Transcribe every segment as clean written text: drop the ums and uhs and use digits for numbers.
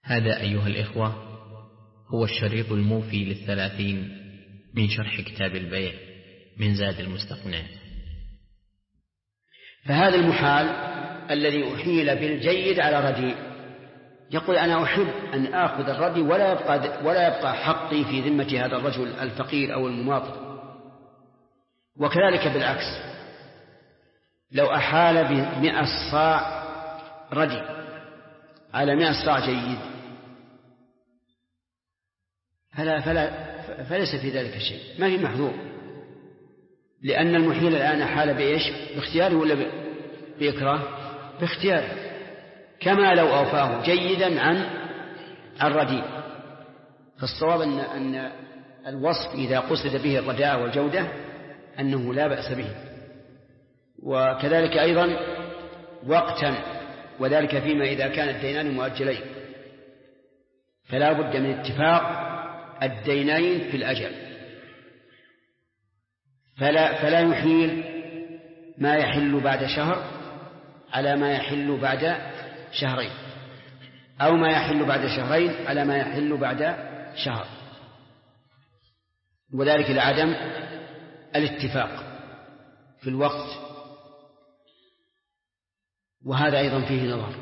هذا أيها الإخوة هو الشريط الموفي لل30 من شرح كتاب البيع من زاد المستقنع. فهذا المحال الذي أحيل بالجيد على رديء، يقول أنا أحب أن آخذ الرديء ولا يبقى حقي في ذمة هذا الرجل الفقير أو المماطل. وكذلك بالعكس، لو أحال ب100 صاع رديء على 100 صاع جيد فليس في ذلك شيء، ما في محظور، لأن المحيل الآن حال بإيش؟ باختياره ولا بإكراه؟ باختياره، كما لو أوفاه جيدا عن الرديء. فالصواب أن الوصف إذا قصد به الرداء والجودة أنه لا بأس به. وكذلك أيضا وقتا، وذلك فيما إذا كان الدينان مؤجلين، فلا بد من اتفاق الدينين في الأجل، فلا يحيل ما يحل بعد شهر على ما يحل بعد شهرين، أو ما يحل بعد شهرين على ما يحل بعد شهر، وذلك لعدم الاتفاق في الوقت. وهذا أيضا فيه نظر،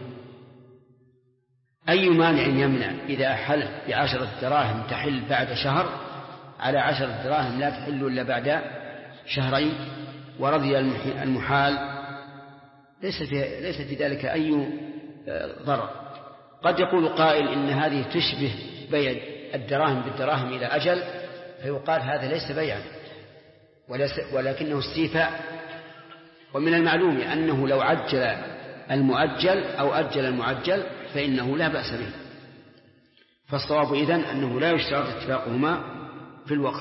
أي مانع يمنع إذا أحل ب10 دراهم تحل بعد شهر على 10 دراهم لا تحل إلا بعد شهرين، ورضي المحال، ليس في ذلك أي ضرر. قد يقول قائل إن هذه تشبه بيع الدراهم بالدراهم إلى أجل، فيقال هذا ليس بيعا ولكنه استيفاء. ومن المعلوم أنه لو عجل المؤجل أو أجل المعجل فإنه لا بأس به. فالصواب إذن أنه لا يشترط اتفاقهما في الوقت.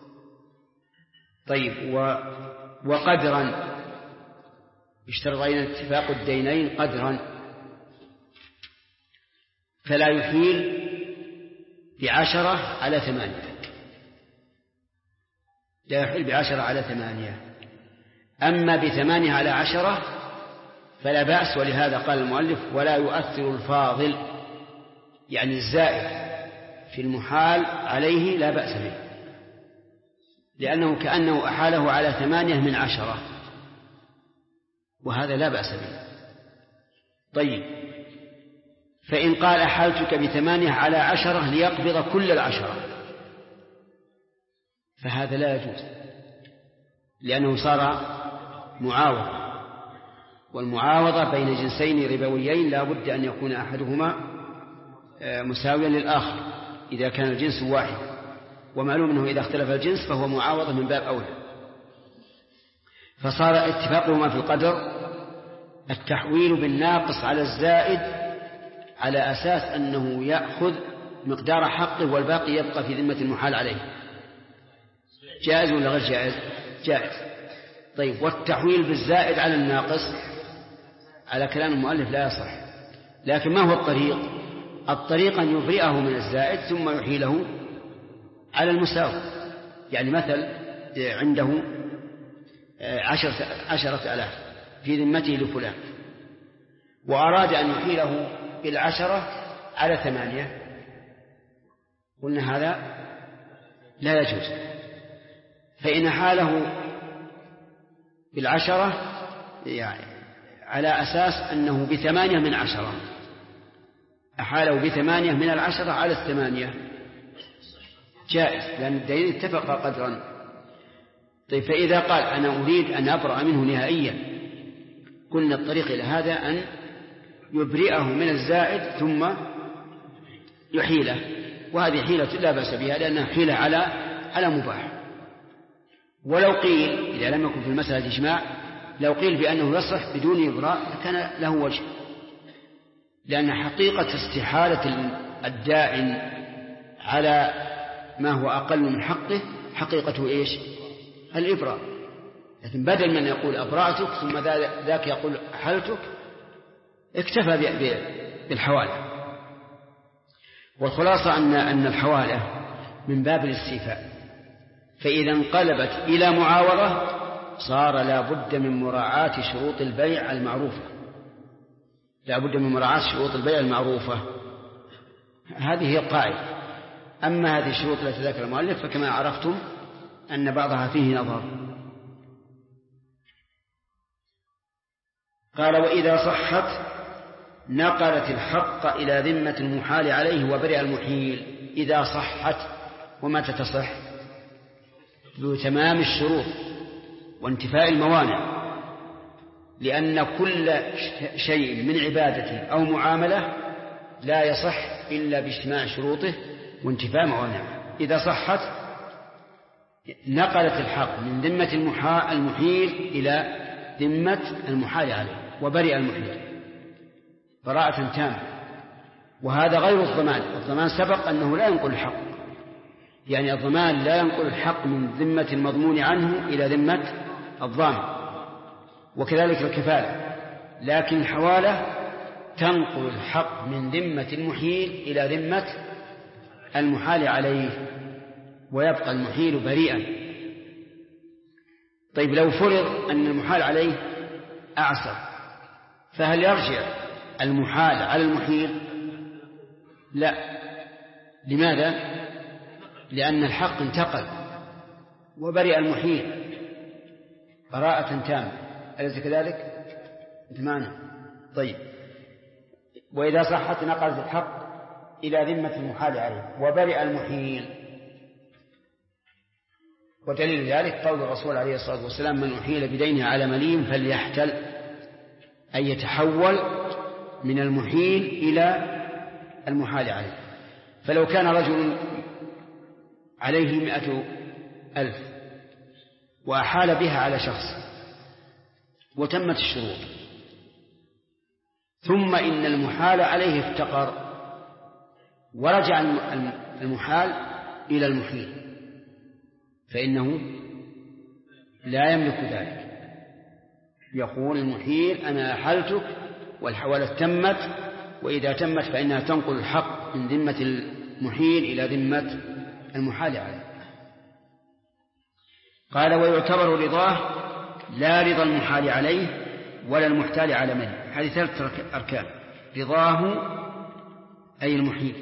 طيب، وقدرا، يشترطين اتفاق الدينين قدرا، فلا يحيل ب10 على 8، لا يحيل ب10 على 8. أما ب8 على 10 فلا بأس، ولهذا قال المؤلف ولا يؤثر الفاضل، يعني الزائد في المحال عليه لا بأس به، لأنه كأنه أحاله على 8 من 10، وهذا لا بأس به. طيب، فإن قال أحالتك ب8 على 10 ليقبض كل 10، فهذا لا يجوز، لأنه صار معاوضة، والمعاوضة بين جنسين ربويين لا بد أن يكون أحدهما مساويا للآخر إذا كان الجنس واحد، ومعلوم أنه إذا اختلف الجنس فهو معاوضة من باب أولى. فصار اتفاقهما في القدر التحويل بالناقص على الزائد على أساس أنه يأخذ مقدار حقه والباقي يبقى في ذمة المحال عليه. جائز ولا غير جائز؟ جائز. طيب، والتحويل بالزائد على الناقص على كلام المؤلف لا يصح. لكن ما هو الطريق؟ الطريق أن يبرئه من الزائد ثم يحيله على المساوي. يعني مثل عنده 10,000 في ذمته لفلان، وأراد أن يحيله ب10 على 8، قلنا هذا لا يجوز. فإن حاله ب10 يعني على أساس أنه ب8 من 10، أحاله ب8 من 10 على 8، جائز، لأن الدليل اتفق قدرا. طيب، فإذا قال أنا أريد أن أبرأ منه نهائيا، قلنا الطريق إلى هذا أن يبرئه من الزائد ثم يحيله، وهذه حيلة لا بأس بها لأنها حيلة على مباح. ولو قيل إذا لم يكن في المسألة إجماع، لو قيل بأنه يصح بدون إبراء كان له وجه، لأن حقيقة استحالة الداعٍ على ما هو أقل من حقه حقيقته إيش؟ الإبراء. لكن بدل من يقول أبرأتك ثم ذاك يقول أحلتك، اكتفى بالحوالة. والخلاصة أن الحوالة من باب الاستيفاء، فإذا انقلبت إلى معاوضة صار لا بد من مراعاة شروط البيع المعروفة، لا بد من مراعاة شروط البيع المعروفة. هذه هي القاعدة. أما هذه الشروط التي ذكر المؤلف فكما عرفتم أن بعضها فيه نظر. قال وإذا صحت نقلت الحق إلى ذمة المحال عليه وبرئ المحيل. إذا صحت، ومتى تصح؟ بتمام الشروط وانتفاء الموانع، لأن كل شيء من عبادة أو معاملة لا يصح إلا باجتماع شروطه وانتفاء موانعه. إذا صحت نقلت الحق من ذمة المحيل إلى ذمة المحال عليه وبرئ المحيل براءة تامة. وهذا غير الضمان. الضمان سبق أنه لا ينقل الحق، يعني الضمان لا ينقل الحق من ذمة المضمون عنه إلى ذمة الضامن، وكذلك الكفالة. لكن الحوالة تنقل الحق من ذمة المحيل إلى ذمة المحال عليه ويبقى المحيل بريئا. طيب لو فرض أن المحال عليه أعسر، فهل يرجع المحال على المحيل؟ لا. لماذا؟ لأن الحق انتقل وبرئ المحيل براءة تامة. أليس كذلك؟ أنت معنا؟ طيب. وإذا صحت نقلت الحق إلى ذمة المحال عليه وبرئ المحيل. ودليل ذلك قول الرسول عليه الصلاة والسلام من أحيل بدينه على مليم فليحتل، أن يتحول من المحيل إلى المحال عليه. فلو كان رجل عليه 100,000 وأحال بها على شخص وتمت الشروط، ثم إن المحال عليه افتقر ورجع المحال إلى المحيل، فإنه لا يملك ذلك. يقول المحيل أنا أحلتك والحوالة تمت، وإذا تمت فإنها تنقل الحق من ذمة المحيل إلى ذمة المحال عليه. قال ويعتبر رضاه لا رضا المحال عليه ولا المحتال على منه. هذه 3 أركان: رضاه أي المحيل،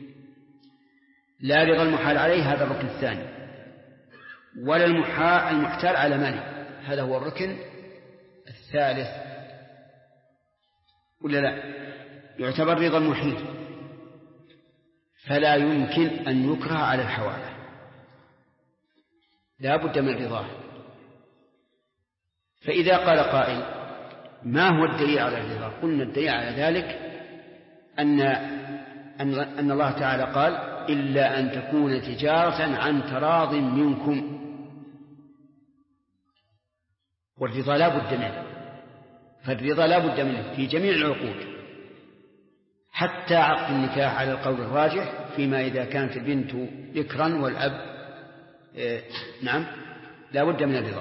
لا رضا المحال عليه هذا الركن الثاني، ولا المحتال على منه هذا هو الركن الثالث. ولا لا؟ يعتبر رضا المحيل، فلا يمكن أن يكره على الحوالة، لا بد من رضاه. فإذا قال قائل ما هو الدليل على الرضا؟ قلنا الدليل على ذلك أن الله تعالى قال إلا أن تكون تجارة عن تراض منكم، والرضا لا بد منه. فالرضا لا بد منه في جميع العقود، حتى عقد النكاح على القول الراجح، فيما إذا كانت البنت بكرا والأب نعم لا بد من الرضا.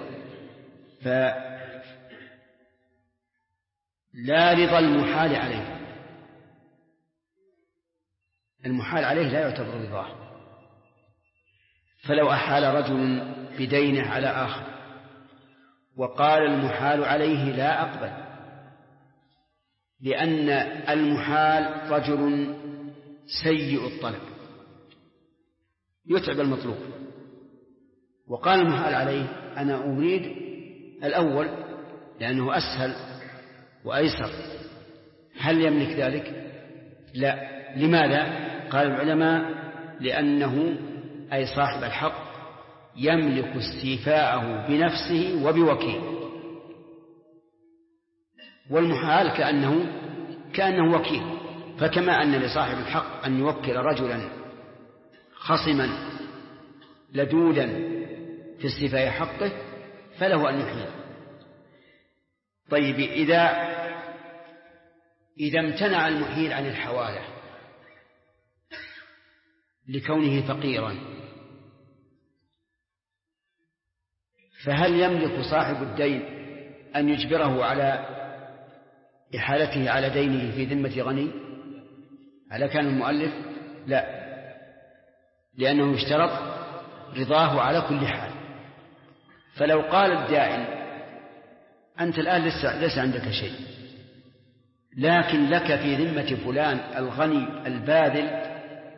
فلا رضا المحال عليه، المحال عليه لا يعتبر رضاه. فلو أحال رجل بدينه على آخر وقال المحال عليه لا أقبل، لأن المحال رجل سيء الطلب يتعب المطلوب، وقال المحال عليه أنا أريد الأول لأنه أسهل وأيسر. هل يملك ذلك؟ لا. لماذا؟ قال العلماء لأنه أي صاحب الحق يملك استيفاءه بنفسه وبوكيل، والمحال كأنه وكيل. فكما أن لصاحب الحق أن يوكل رجلا خصما لدودا في استيفاء حقه فله أن يحيل. طيب إذا امتنع المحيل عن الحوالة لكونه فقيرا، فهل يملك صاحب الدين أن يجبره على إحالته على دينه في ذمة غني على كان المؤلف؟ لا، لأنه اشترط رضاه على كل حال. فلو قال الدائن أنت الآن ليس عندك شيء، لكن لك في ذمة فلان الغني الباذل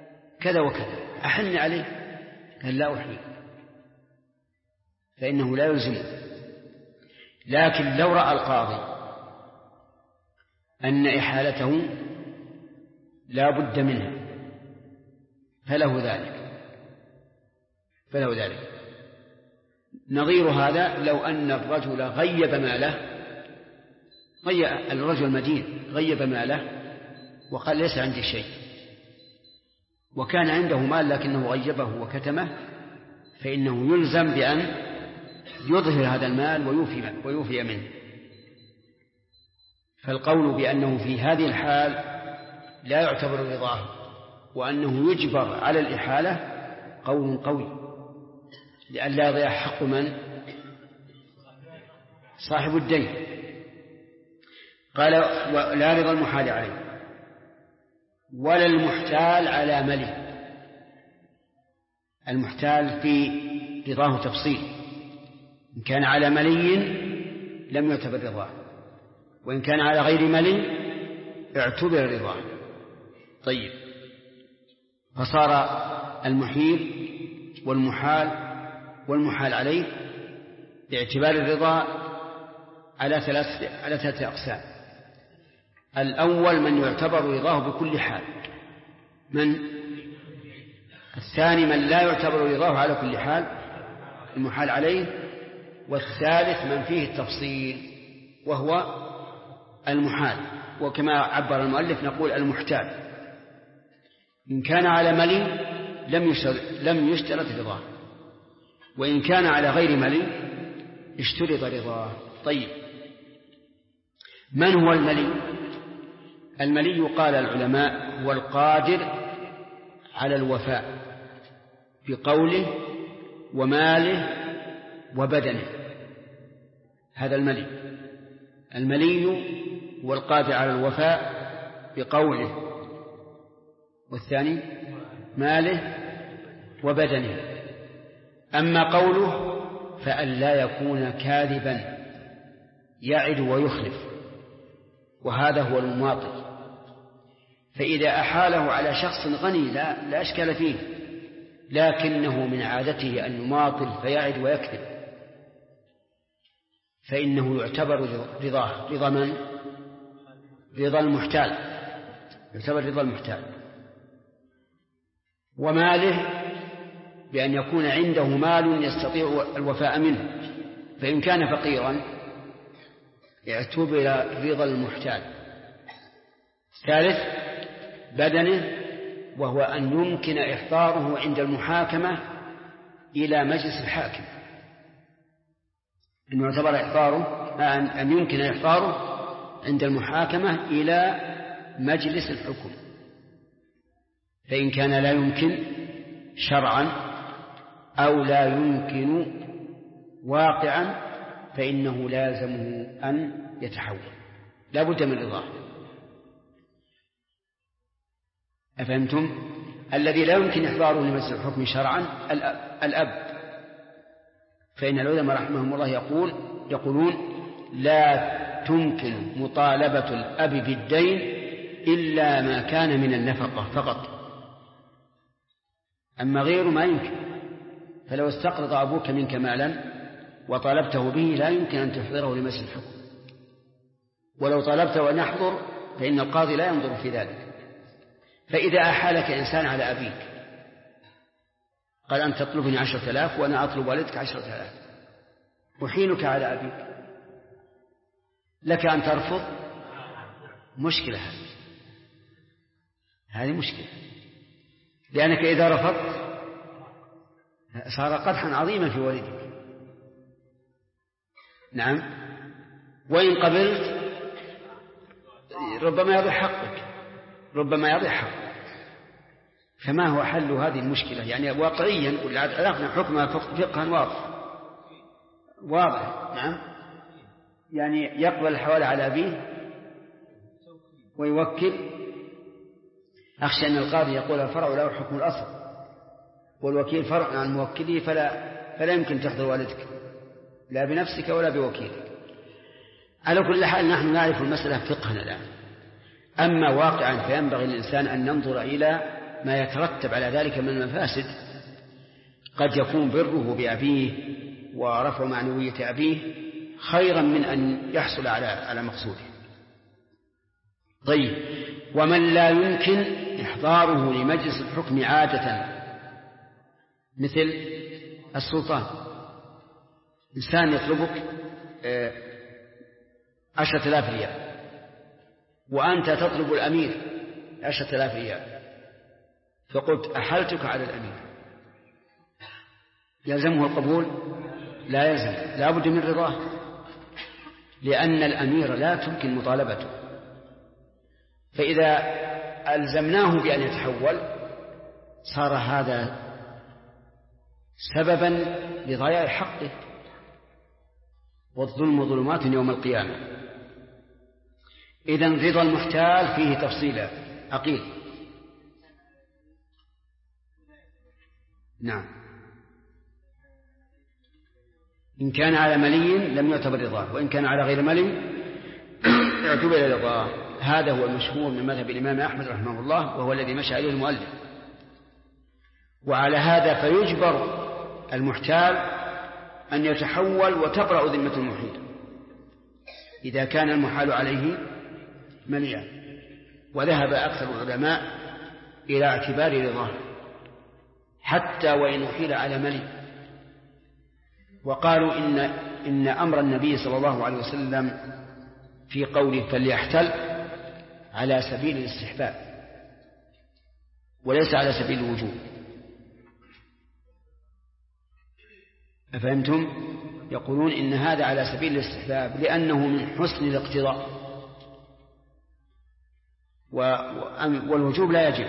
كذا وكذا أحن عليه، قال لا أحيي، فإنه لا يلزمه. لكن لو رأى القاضي أن إحالته لا بد منها فله ذلك. نظير هذا لو أن الرجل غيب ماله، الرجل المدين غيب ماله وقال ليس عندي شيء، وكان عنده مال لكنه غيبه وكتمه، فإنه يلزم بأن يظهر هذا المال ويوفي منه. فالقول بأنه في هذه الحال لا يعتبر رضاه وأنه يجبر على الإحالة قول قوي، لئلا يضيع حق من؟ صاحب الدين. قال لا رضا المحال عليه ولا المحتال على ملي. المحتال في رضاه تفصيل، إن كان على ملي لم يعتبر رضاه، وإن كان على غير ملي اعتبر رضاه. طيب، فصار المحيل والمحال عليه باعتبار الرضا على ثلاثة أقسام. الأول من يعتبر رضاه بكل حال، الثاني من لا يعتبر رضاه على كل حال، المحال عليه. والثالث من فيه التفصيل وهو المحال، وكما عبر المؤلف نقول المحتال. إن كان على ملي لم يشترط رضاه، وإن كان على غير ملي اشترط رضاه. طيب، من هو الملي؟ الملي قال العلماء هو القادر على الوفاء بقوله وماله وبدنه، هذا الملي هو القادر على الوفاء بقوله، والثاني ماله وبدنه. أما قوله فأن لا يكون كاذبا يعد ويخلف، وهذا هو المماطل. فإذا أحاله على شخص غني لا أشكال فيه، لكنه من عادته أن يماطل فيعد ويكذب، فإنه يعتبر رضاه رضا من؟ رضا المحتال، يعتبر رضا المحتال. وماله بأن يكون عنده مال يستطيع الوفاء منه، فإن كان فقيرا اعتبر رضا المحتال. ثالث بدنه، وهو أن يمكن إحضاره عند المحاكمة إلى مجلس الحاكم، أن يعتبر إحضاره أن يمكن إحضاره عند المحاكمة إلى مجلس الحكم. فإن كان لا يمكن شرعا أو لا يمكن واقعا فإنه لازمه أن يتحول، لا بد من رضاه. أفهمتم؟ الذي لا يمكن إحضاره لمجلس الحكم شرعا الأب، فإن العلماء رحمهم الله يقولون لا تمكن مطالبة الأب بالدين إلا ما كان من النفقة فقط، أما غيره ما يمكن. فلو استقرض أبوك منك مالا وطالبته به لا يمكن أن تحضره لمجلس الحكم، ولو طالبته أن يحضر فإن القاضي لا ينظر في ذلك. فإذا أحالك إنسان على أبيك قال أنت تطلبني 10,000 وأنا أطلب والدك 10,000، أحيلك على أبيك، لك أن ترفض؟ مشكلة، هذه مشكلة، لأنك إذا رفضت صار قدحا عظيما في والدك. نعم، وإن قبلت ربما يضيع حقك. فما هو حل هذه المشكلة؟ يعني واقعيا عرفنا حكمها فقها واضح. نعم، يعني يقبل الحوالة على أبيه ويوكل. أخشى أن القاضي يقول الفرع له حكم الأصل والوكيل فرع عن موكله، فلا يمكن تحضر والدك لا بنفسك ولا بوكيلك. على كل حال نحن نعرف المسألة فقها الآن. أما واقعا فينبغي الإنسان أن ننظر إلى ما يترتب على ذلك من المفاسد قد يكون بره بأبيه ورفع معنوية أبيه خيرا من أن يحصل على مقصوده. طيب، ومن لا يمكن إحضاره لمجلس الحكم عادة مثل السلطان، إنسان يطلبك 10,000 ريال وأنت تطلب الأمير 10,000 ريال، فقلت أحلتك على الأمير، يلزمه القبول؟ لا يلزم، لا بد من رضاه، لأن الأمير لا تمكن مطالبته. فإذا ألزمناه بأن يتحول صار هذا سببا لضياع حقه، والظلم ظلمات يوم القيامة. إذن رضا المحتال فيه تفصيلا عقيل. نعم، إن كان على ملي لم يعتبر رضاه، وإن كان على غير ملي اعتبر رضاه. هذا هو المشهور من مذهب الإمام أحمد رحمه الله، وهو الذي مشى عليه المؤلف. وعلى هذا فيجبر المحتال أن يتحول وتبرأ ذمة المحيل إذا كان المحال عليه مليا. وذهب أكثر العلماء إلى اعتبار رضاه حتى وإن أحيل على ملي، وقالوا إن أمر النبي صلى الله عليه وسلم في قوله فليحتل على سبيل الاستحباب وليس على سبيل الوجوب. أفهمتم؟ يقولون إن هذا على سبيل الاستحباب لأنه من حسن الاقتضاء، والوجوب لا يجب.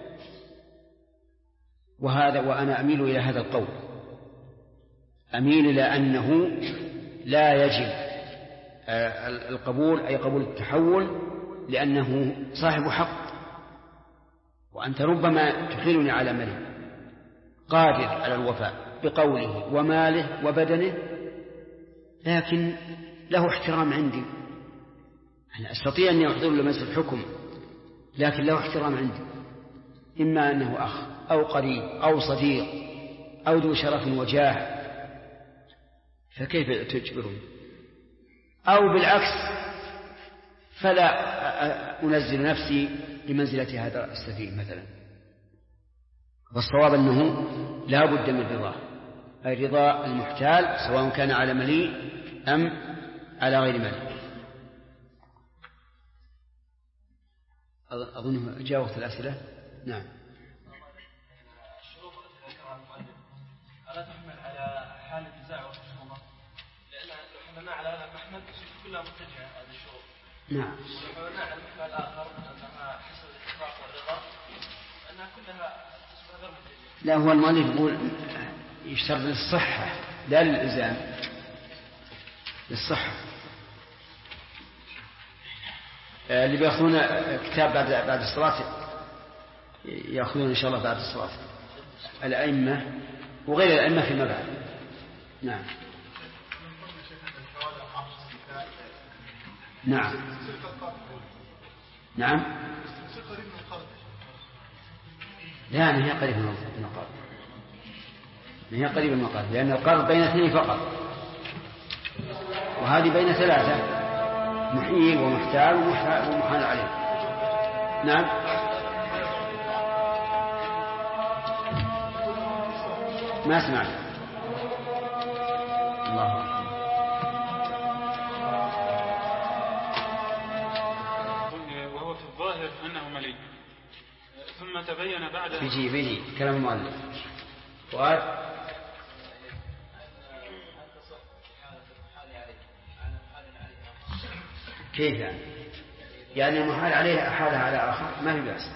وأنا أميل إلى هذا القول، أميل إلى أنه لا يجب القبول، أي قبول التحول، لأنه صاحب حق، وأنت ربما تحيلني على ملك قادر على الوفاء بقوله وماله وبدنه، لكن له احترام عندي، أنا أستطيع أن يحضر له مجلس الحكم، لكن له احترام عندي، إما أنه أخ أو قريب أو صديق أو ذو شرف وجاه، فكيف تجبرون؟ أو بالعكس فلا أنزل نفسي لمنزلة هذا السفيه مثلا. والصواب أنه لا بد من رضاه، أي رضا المحتال سواء كان على مليء أم على غير مليء. أظنه جاوبت الأسئلة. نعم. الشروط التي ذكرها المؤلف ألا تحمل على حال النزاع والخصومة؟ لأن لو حملنا على هذا المحمل كلها متجهة هذه الشروط. نعم. ولو حملنا على المحمل الآخر أنها حسب الاتفاق والرضا أنها كلها تصبح غير متجهة. لا، هو المؤلف يقول يشترط للصحة لا للإلزام، للصحة. اللي بيأخذون كتاب بعد الصلاة يأخذون إن شاء الله بعد الصلاة، الأئمة وغير الأئمة فيما بعد. نعم. نعم. نعم. لا، هي قريب من القرض، هي قريب من القرض، لأن القرض بين اثنين فقط، وهذه بين ثلاثة، محيل ومحتال ومحال عليه. نعم. ما سمعت. الله أكبر. وهو في الظاهر أنه ملي، ثم تبين بعد بيجي كلام المؤلف. فؤاد. كيف يعني المحال عليه أحالها على آخر ما في بأس.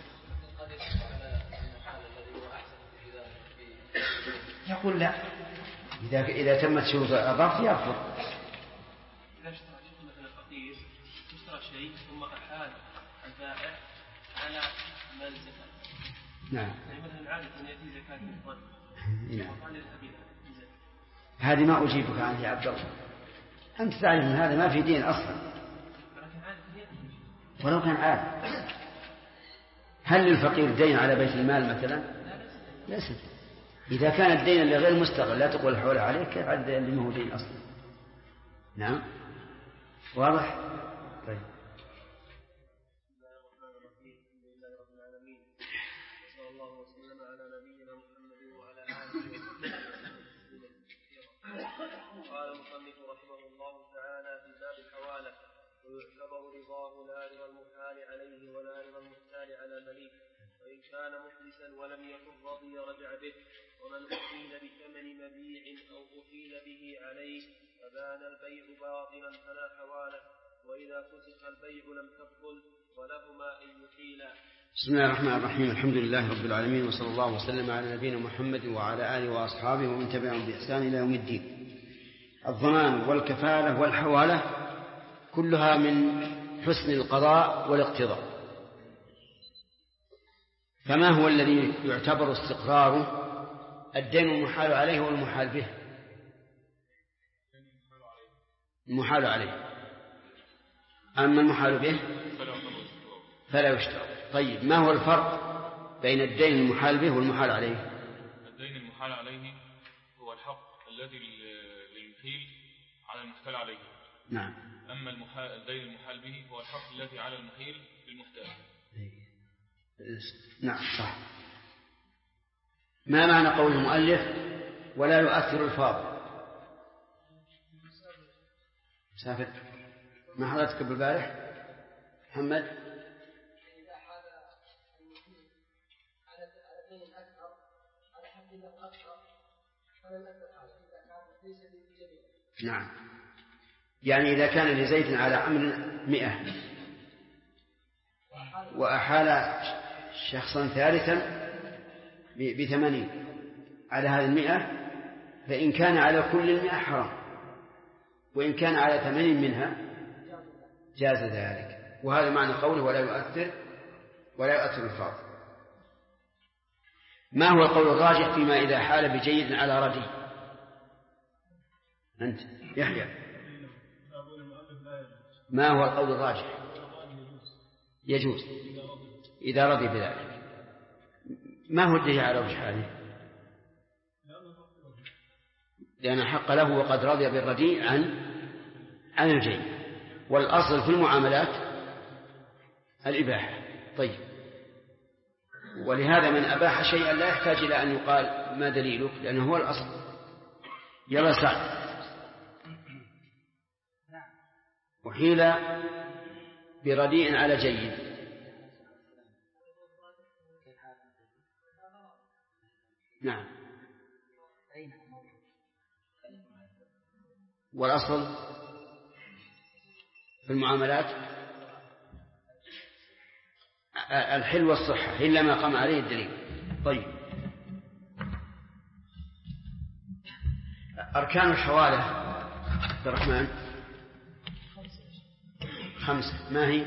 يقول لا، إذا تمت شروط الضبط يرفض. إذا اشترى مثل الفقير اشترى شيء ثم أحال البائع على مال الزكاة. نعم. مثلا عادة أن يأتي زكاة الفضل. نعم. هذه ما أجيبك عنها يا عبد الله، أنت تعرف من هذا ما في دين أصلا، ولو كان عادة هل للفقير دين على بيت المال مثلا؟ ليس. إذا كان الدين اللي غير مستغل لا تقول الحول عليه، كيف عد اللي ما هو دين أصلا؟ نعم واضح؟ طيب. قال المصنف رحمه الله تعالى في باب الحوالة: ويعتبر رضاه لا رضا المحال عليه ولا رضا المحتال على المليك، وإن كان مفلسا ولم يكن رضي رجع به. ومن أحيل بثمن مبيع أو أحيل به عليه فبان البيع باطلا فلا حوالة، وإذا فسخ البيع لم تبطل، ولهما أن يحيلا. بسم الله الرحمن الرحيم. الحمد لله رب العالمين، وصلى الله وسلم على نبينا محمد وعلى آله وأصحابه ومن تبعهم بإحسان إلى يوم الدين. الضمان والكفالة والحوالة كلها من حسن القضاء والاقتضاء. فما هو الذي يعتبر استقراره؟ الدين المحال عليه والمحال به. المحال عليه، أما المحال به فلا يشترط. طيب، ما هو الفرق بين الدين المحال به والمحال عليه؟ الدين المحال عليه هو الحق الذي للمحيل على المحتال عليه. نعم. أما الدين المحال به هو الحق الذي على المحيل للمحتال. نعم صح. ما معنى قول المؤلف ولا يؤثر الفاضل؟ سافر ما حضرتك بالبارح محمد؟ إذا حال على دين أكثر على حد أكثر فلم يكن إذا كان ليس بجميع. نعم، يعني إذا كان لزيد على عمر 100 وأحال شخصا ثالثا ب80 على هذه 100، فإن كان على كل 100 حرام، وإن كان على 80 منها جاز ذلك. وهذا معنى قوله ولا يؤثر الفاضل. ما هو القول الراجح فيما إذا حال بجيد على ردي؟ أنت يحيى، ما هو القول الراجح؟ يجوز إذا رضي بذلك. ما هو الدليل على وجه هذه؟ لأن حق له وقد رضي بالرديء عن الجيد، والأصل في المعاملات الإباحة. طيب، ولهذا من أباح شيئا لا يحتاج إلى أن يقال ما دليلك، لأنه هو الأصل. يلا سعد. وحيل برديء على جيد. نعم. والأصل في المعاملات الحل والصحة إلا ما قام عليه الدليل. طيب، أركان الحوالة عبد الرحمن 5. ما هي؟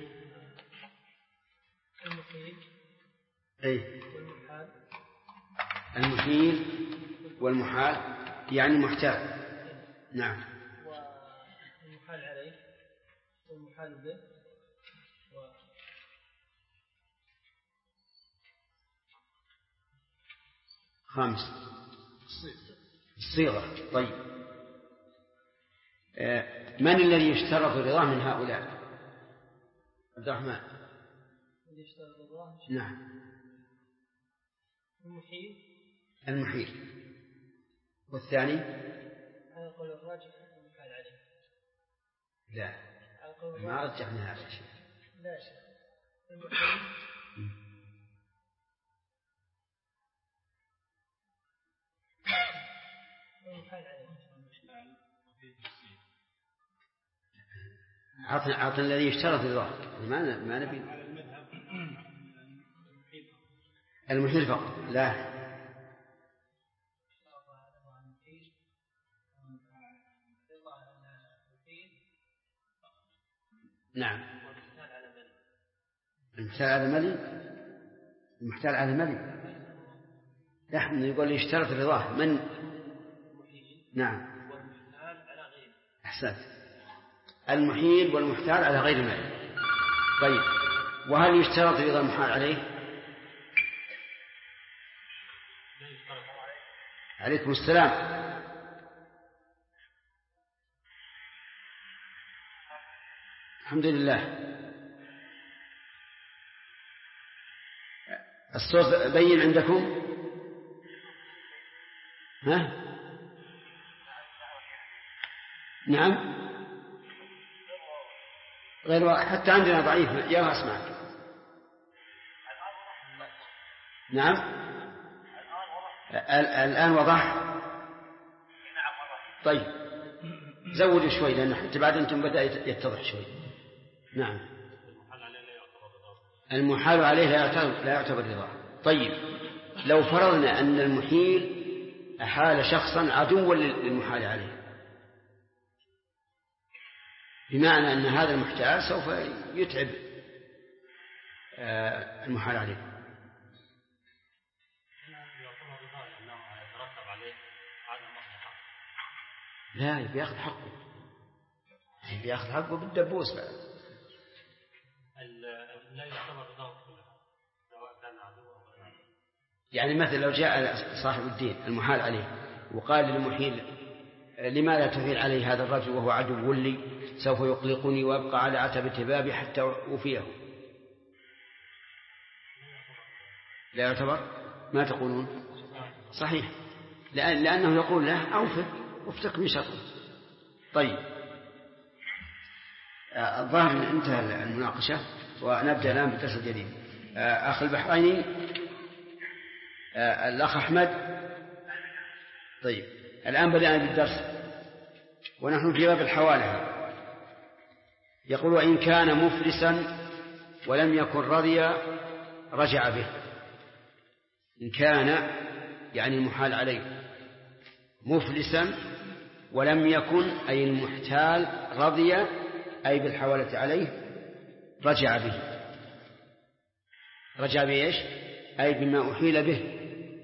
المحيل والمحال يعني محتال. نعم. والمحال عليه والمحال به 5 الصيغة. طيب، من الذي يشترط رضاه من هؤلاء؟ عبد الرحمن. يشترط رضاه. نعم. المحيل. والثاني على قول الراجح المحال عليه. لا، ما رجحنا هذا الشيء. لا شيء. المحيل عطنا الذي يشترط رضاه. ما نبي المحيل فقط. لا، نعم. المحتال على ملي. المحتال على ملي نحن يقول يشترط رضاه من. نعم. أحسنت. المحيل والمحتال على غير ملي. طيب، وهل يشترط رضا المحال عليه؟ عليكم السلام. الحمد لله. الصوت بين عندكم؟ ها؟ نعم غير حتى عندنا ضعيف يا أسمعك. نعم الآن وضح. طيب زودوا شوي لأن حتى بعد أنتم بدأ يتضح شوي. نعم المحال عليه لا يعتبر رضا. طيب لو فرضنا أن المحيل أحال شخصا عدوا للمحال عليه، بمعنى أن هذا المحتال سوف يتعب المحال عليه. لا بياخذ حقه، بياخذ حقه بالدبوس بعد. لا يعتبر رضاه سواء كان عدو أو غير عدو. يعني مثلا لو جاء صاحب الدين المحال عليه وقال للمحيل لماذا تحيل عليه هذا الرجل وهو عدو لي، سوف يقلقني ويبقى على عتبة بابي حتى أوفيه، لا يعتبر؟ ما تقولون؟ صحيح، لأنه يقول له أوفك وافتك من شره. طيب الظاهر انتهى المناقشة ونبدأ الآن بالدرس الجديد. أخ البحريني الأخ أحمد. طيب الآن بدأنا بالدرس ونحن في باب الحوالة. يقول وإن كان مفلسا ولم يكن رضي رجع به. إن كان يعني المحال عليه مفلسا ولم يكن أي المحتال رضي أي بالحوالة عليه رجع به. رجع بإيش؟ أي بما أحيل به.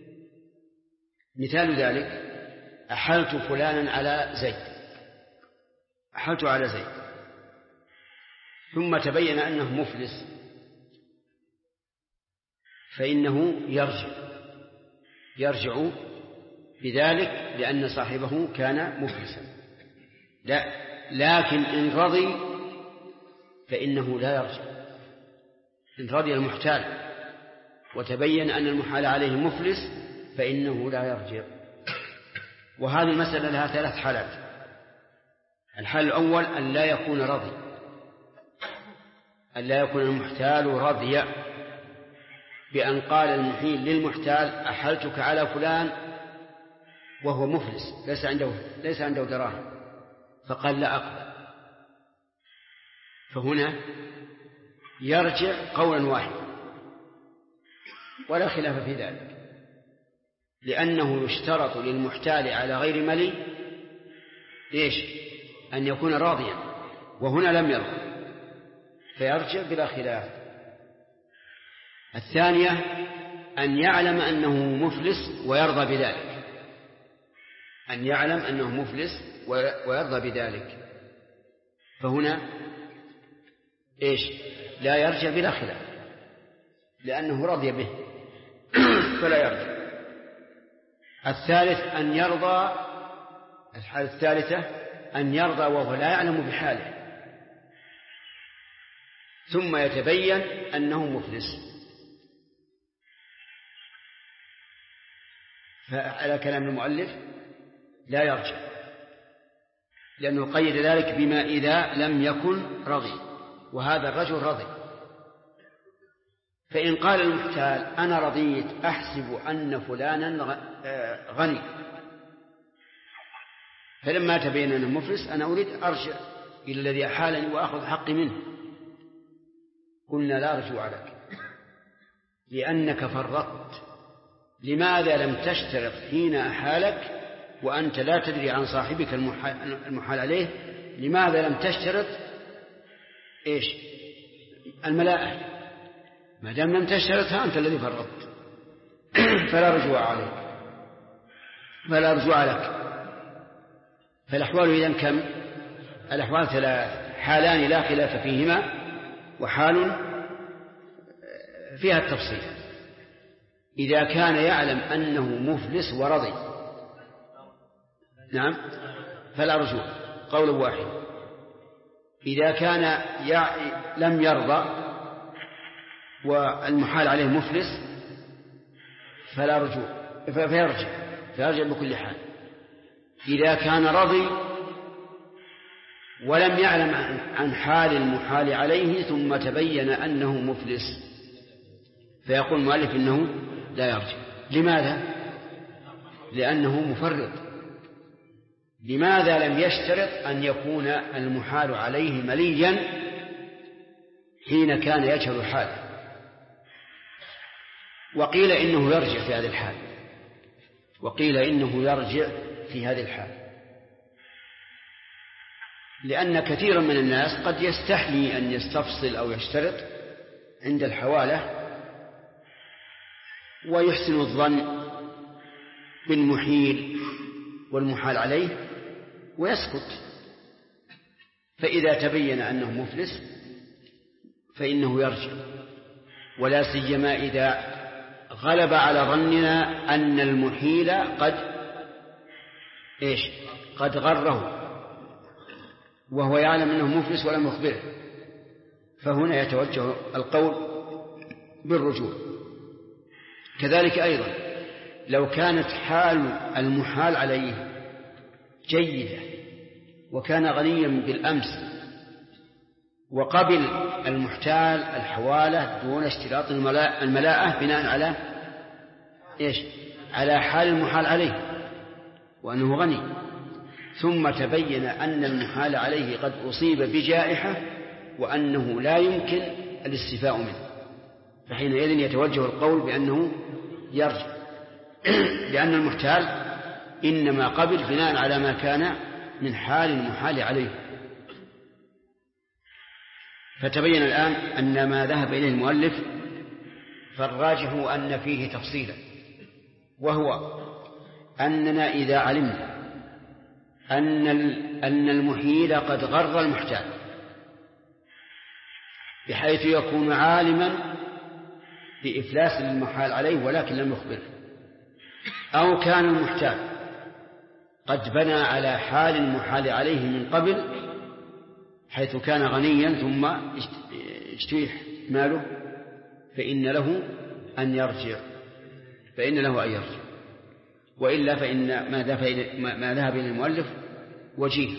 مثال ذلك أحلت فلانا على زيد، أحلت على زيد ثم تبين أنه مفلس، فإنه يرجع بذلك لأن صاحبه كان مفلسا. لكن إن رضي فإنه لا يرجع. إن رضي المحتال وتبين أن المحال عليه مفلس فإنه لا يرجع. وهذه المسألة لها 3 حالات. الحال الأول أن لا يكون رضي، أن لا يكون المحتال رضي بأن قال المحيل للمحتال أحلتك على فلان وهو مفلس ليس عنده دراهم، فقال لا أقبل، فهنا يرجع قولا واحدا ولا خلاف في ذلك، لأنه يشترط للمحتال على غير ملي إيش؟ أن يكون راضيا، وهنا لم يرضى فيرجع بلا خلاف. الثانية أن يعلم أنه مفلس ويرضى بذلك، أن يعلم أنه مفلس ويرضى بذلك، فهنا إيش؟ لا يرجع بلا خلاف لأنه رضي به فلا يرجع. الثالث أن يرضى، الحالة الثالثة أن يرضى وهو لا يعلم بحاله ثم يتبين أنه مفلس، فعلى كلام المؤلف لا يرجع، لأنه قيد ذلك بما إذا لم يكن رضي، وهذا الرجل رضي. فإن قال المحتال أنا رضيت أحسب أن فلانا غني، فلما تبين أنه مفلس أنا أريد أرجع إلى الذي أحالني وأخذ حقي منه، قلنا لا رجوع لك لأنك فرطت. لماذا لم تشترط حين أحالك وأنت لا تدري عن صاحبك المحال عليه؟ لماذا لم تشترط إيش؟ الملاءة؟ ما دام لم تشترطها أنت الذي فرطت فلا رجوع عليك، فلا رجوع لك. فالأحوال إذن كم؟ الأحوال 3، حالان لا خلاف فيهما، وحال فيها التفصيل. إذا كان يعلم أنه مفلس ورضي، نعم، فلا رجوع، قول واحد. إذا كان لم يرضى والمحال عليه مفلس فلا رجوع، فيرجع بكل حال. إذا كان رضي ولم يعلم عن حال المحال عليه ثم تبين أنه مفلس فيقول المؤلف إنه لا يرجع. لماذا؟ لأنه مفرط. لماذا لم يشترط أن يكون المحال عليه مليا حين كان يجهل حاله؟ وقيل إنه يرجع في هذه الحال، وقيل إنه يرجع في هذه الحال، لأن كثيرا من الناس قد يستحي أن يستفصل أو يشترط عند الحوالة ويحسن الظن بالمحيل والمحال عليه ويسكت، فإذا تبين أنه مفلس فإنه يرجع، ولا سيما إذا غلب على ظننا أن المحيل قد غره وهو يعلم أنه مفلس ولم يخبره، فهنا يتوجه القول بالرجوع. كذلك أيضا لو كانت حال المحال عليه جيدة وكان غنيا بالأمس وقبل المحتال الحوالة دون اشتراط الملاءة بناء على على حال المحال عليه وأنه غني، ثم تبين أن المحال عليه قد أصيب بجائحة وأنه لا يمكن الاستيفاء منه، فحينئذ يتوجه القول بأنه يرجع، لأن المحتال إنما قبل بناء على ما كان من حال المحال عليه. فتبين الآن أن ما ذهب إليه المؤلف فالراجح أن فيه تفصيلا، وهو أننا إذا علمنا أن المحيل قد غر المحتال بحيث يكون عالما بإفلاس المحال عليه ولكن لم يخبره، أو كان المحتال قد بنى على حال المحال عليه من قبل حيث كان غنيا ثم اجتيح ماله، فإن له أن يرجع، وإلا فإن ما ذهب إلى المؤلف وجيه،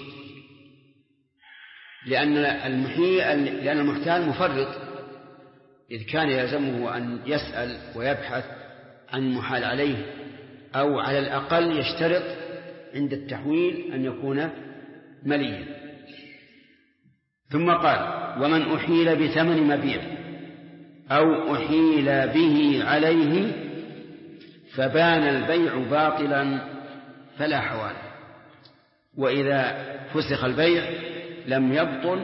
لأن المحتال مفرط، إذ كان يلزمه أن يسأل ويبحث عن محال عليه، أو على الأقل يشترط عند التحويل أن يكون مليا. ثم قال: ومن أحيل بثمن مبيع أو أحيل به عليه فبان البيع باطلا فلا حوال، وإذا فسخ البيع لم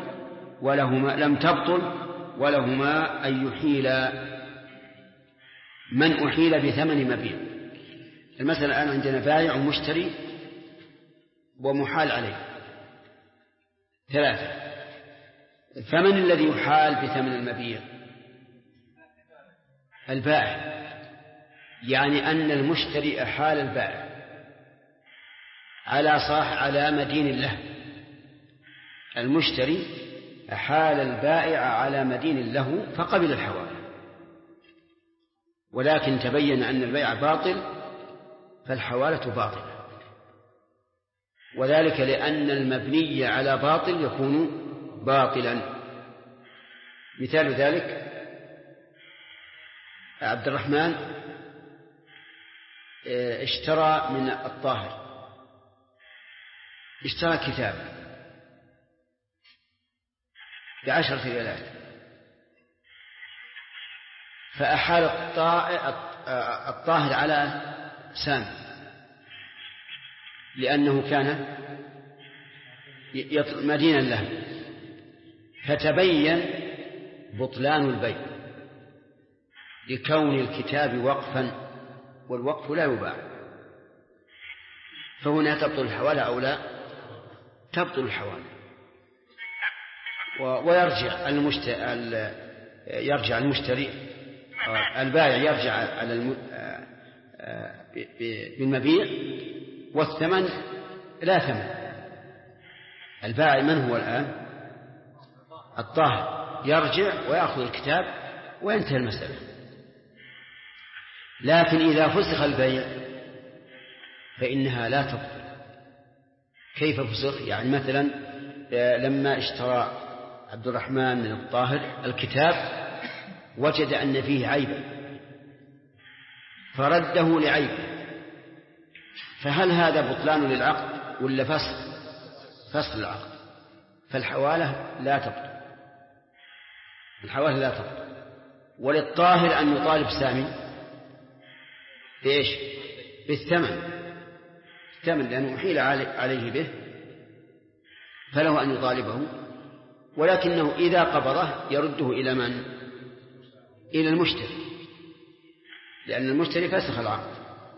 تبطل ولهما أن يحيل من أحيل بثمن مبيع. المسألة الآن عندنا بائع ومشتري ومحال عليه ثلاثة، فمن الذي يحال بثمن المبيع؟ البائع، يعني أن المشتري أحال البائع على مدين له، المشتري أحال البائع على مدين له فقبل الحوالة، ولكن تبين أن البيع باطل فالحوالة باطلة، وذلك لأن المبني على باطل يكون باطلا. مثال ذلك عبد الرحمن اشترى من الطاهر، اشترى كتاب ب10 ريالات، فأحال الطاهر على سام لأنه كان مدينا له، فتبين بطلان البيع لكون الكتاب وقفا، والوقف لا يباع، فهنا تبطل الحوالة أو لا تبطل الحوالة، ويرجع المشتري البائع يرجع على بالمبيع والثمن لا ثمن. البائع من هو الآن؟ الطاهر، يرجع ويأخذ الكتاب وينتهي المسألة. لكن إذا فسخ البيع فإنها لا تبطل. كيف فسخ؟ يعني مثلا لما اشترى عبد الرحمن من الطاهر الكتاب وجد أن فيه عيبا فرده لعيبه، فهل هذا بطلان للعقد ولا فصل العقد؟ فالحوالة لا تبطل، الحوالة لا تبطل. وللطاهر أن يطالب سامي بإيش؟ بالثمن، لأنه أحيل عليه به فله أن يطالبه، ولكنه إذا قبضه يرده إلى من؟ إلى المشتري، لأن المشتري فسخ العقد.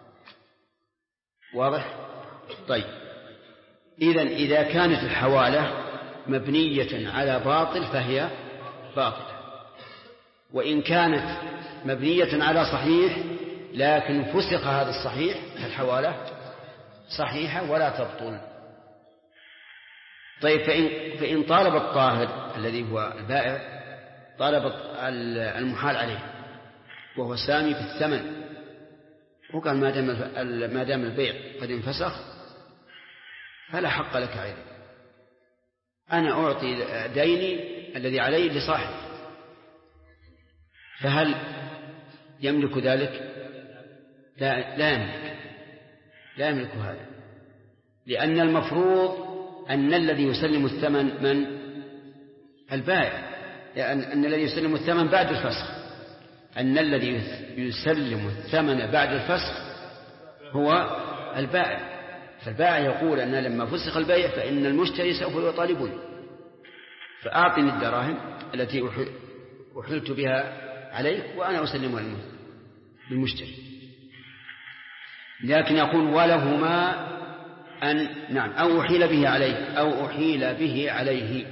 واضح؟ طيب، إذا كانت الحوالة مبنية على باطل فهي باطلة، وإن كانت مبنية على صحيح لكن فسخ هذا الصحيح الحوالة صحيحة ولا تبطل. طيب، فإن طالب الطاهر الذي هو البائع طالب المحال عليه وهو سامي في الثمن وقال ما دام البيع قد انفسخ فلا حق لك عليه، أنا أعطي ديني الذي علي لصاحب، فهل يملك ذلك؟ لا يملك هذا، لأن المفروض أن الذي يسلم الثمن من؟ البائع، أن الذي يسلم الثمن بعد الفسخ، أن الذي يسلم الثمن بعد الفسخ هو البائع. فالبائع يقول أن لما فسخ البيع فإن المشتري سوف يطالبني، فأعطني الدراهم التي أحلت بها عليك وأنا أسلمها للمشتري. لكن يقول ولهما أن نعم أو أحيل به عليه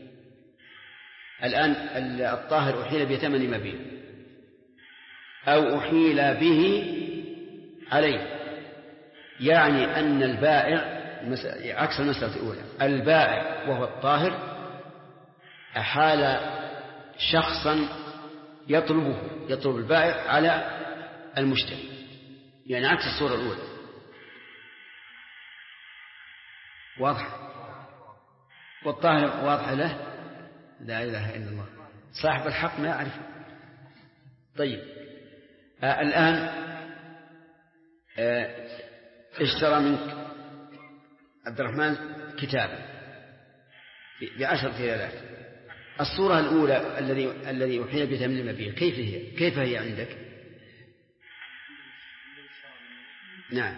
الآن الطاهر أحيل بثمن مبيع أو أحيل به عليه، يعني أن البائع عكس المسألة الأولى، البائع وهو الطاهر أحال شخصا يطلب البائع على المشتري، يعني عكس الصورة الأولى. واضح؟ والطاهر واضح له؟ لا إله إلا الله، صاحب الحق ما يعرف. طيب، الآن اشترى منك عبد الرحمن كتابا ب10 ريالات. الصورة الأولى الذي أحيل بثمن المبيع كيف هي عندك؟ نعم،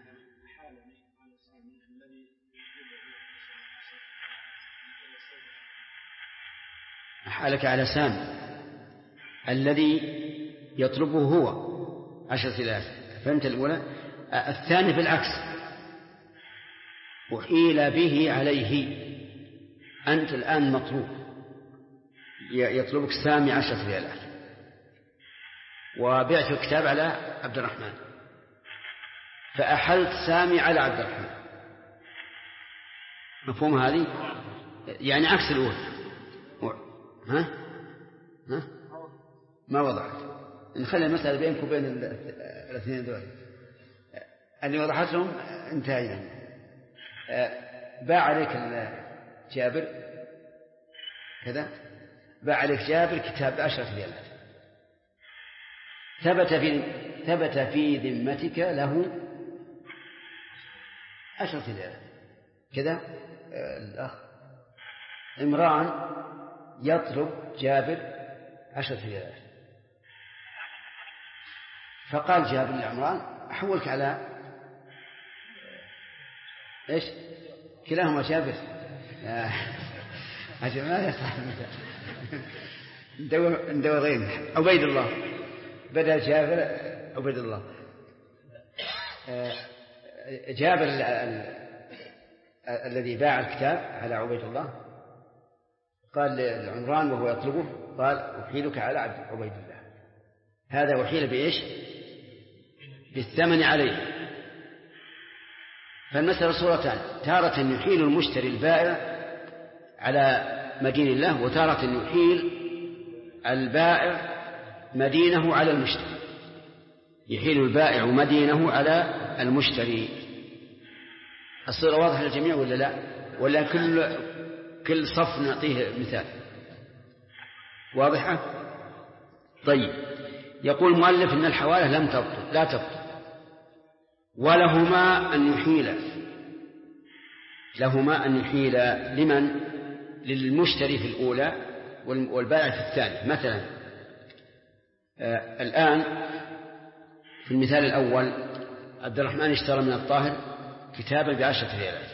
أحالك على سامي الذي يطلبه هو 10 ريالات. فهمت الأولى؟ الثاني في العكس، أحيل به عليه، أنت الآن مطلوب، يطلبك سامي 10 ريالات وبعت الكتاب على عبد الرحمن، فأحلت سامي على عبد الرحمن. مفهوم هذه؟ يعني عكس الأولى. ها؟ ما وضحت؟ نخلي المسألة بينك وبين الاثنين دول اللي وضحت لهم انتهينا. باع عليك جابر كذا، باع عليك جابر كتاب ب10 ريالات، ثبت في ذمتك له 10 ريالات كذا. الأخ عمران يطلب جابر 10 ريالات، فقال جابر لعمران أحولك على إيش؟ كلاهما جابر. أجل ما يصح ندورين عبيد الله بدل جابر عبيد الله. جابر الذي باع الكتاب على عبيد الله قال لعمران وهو يطلبه، قال أحيلك على عبيد الله. هذا أحيل بإيش؟ بالثمن عليه. فالمسألة صورتان: تارة يحيل المشتري البائع على مدين الله، وتارة يحيل البائع مدينه على المشتري، يحيل البائع مدينه على المشتري. الصورة واضحة للجميع ولا لا؟ ولا كل صف نعطيه مثال؟ واضحة؟ طيب. يقول المؤلف إن الحوالة لا تبطل، ولهما أن يحيل لمن؟ للمشتري في الأولى والبائع في الثانية. مثلا الآن في المثال الأول عبد الرحمن اشترى من الطاهر كتابا ب10 ريالات،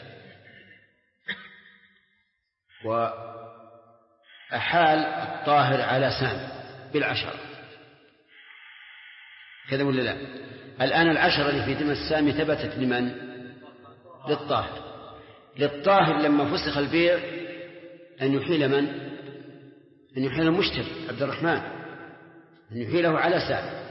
وأحال الطاهر على سامي ب10، كذا ولا لا؟ الآن 10 اللي في ذمة السامي ثبتت لمن؟ للطاهر لما فسخ البيع أن يحيل من؟ أن يحيل المشتري عبد الرحمن، أن يحيله على سامي.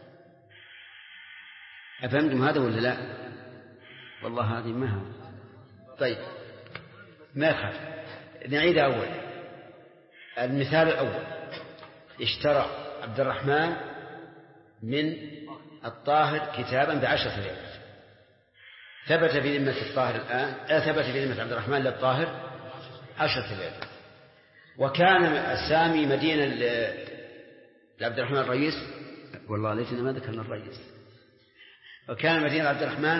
أفهمتم هذا ولا لا؟ والله هذه ما هو. طيب ما يخاف، نعيد أول. المثال الأول: اشترى عبد الرحمن من الطاهر كتابا ب10 ريالات، ثبت في ذمة الطاهر الآن ثبت في ذمة عبد الرحمن للطاهر 10 ريالات، وكان السامي مدينة لعبد الرحمن الرئيس، والله ليتنا ما ذكرنا الرئيس، وكان مدينة عبد الرحمن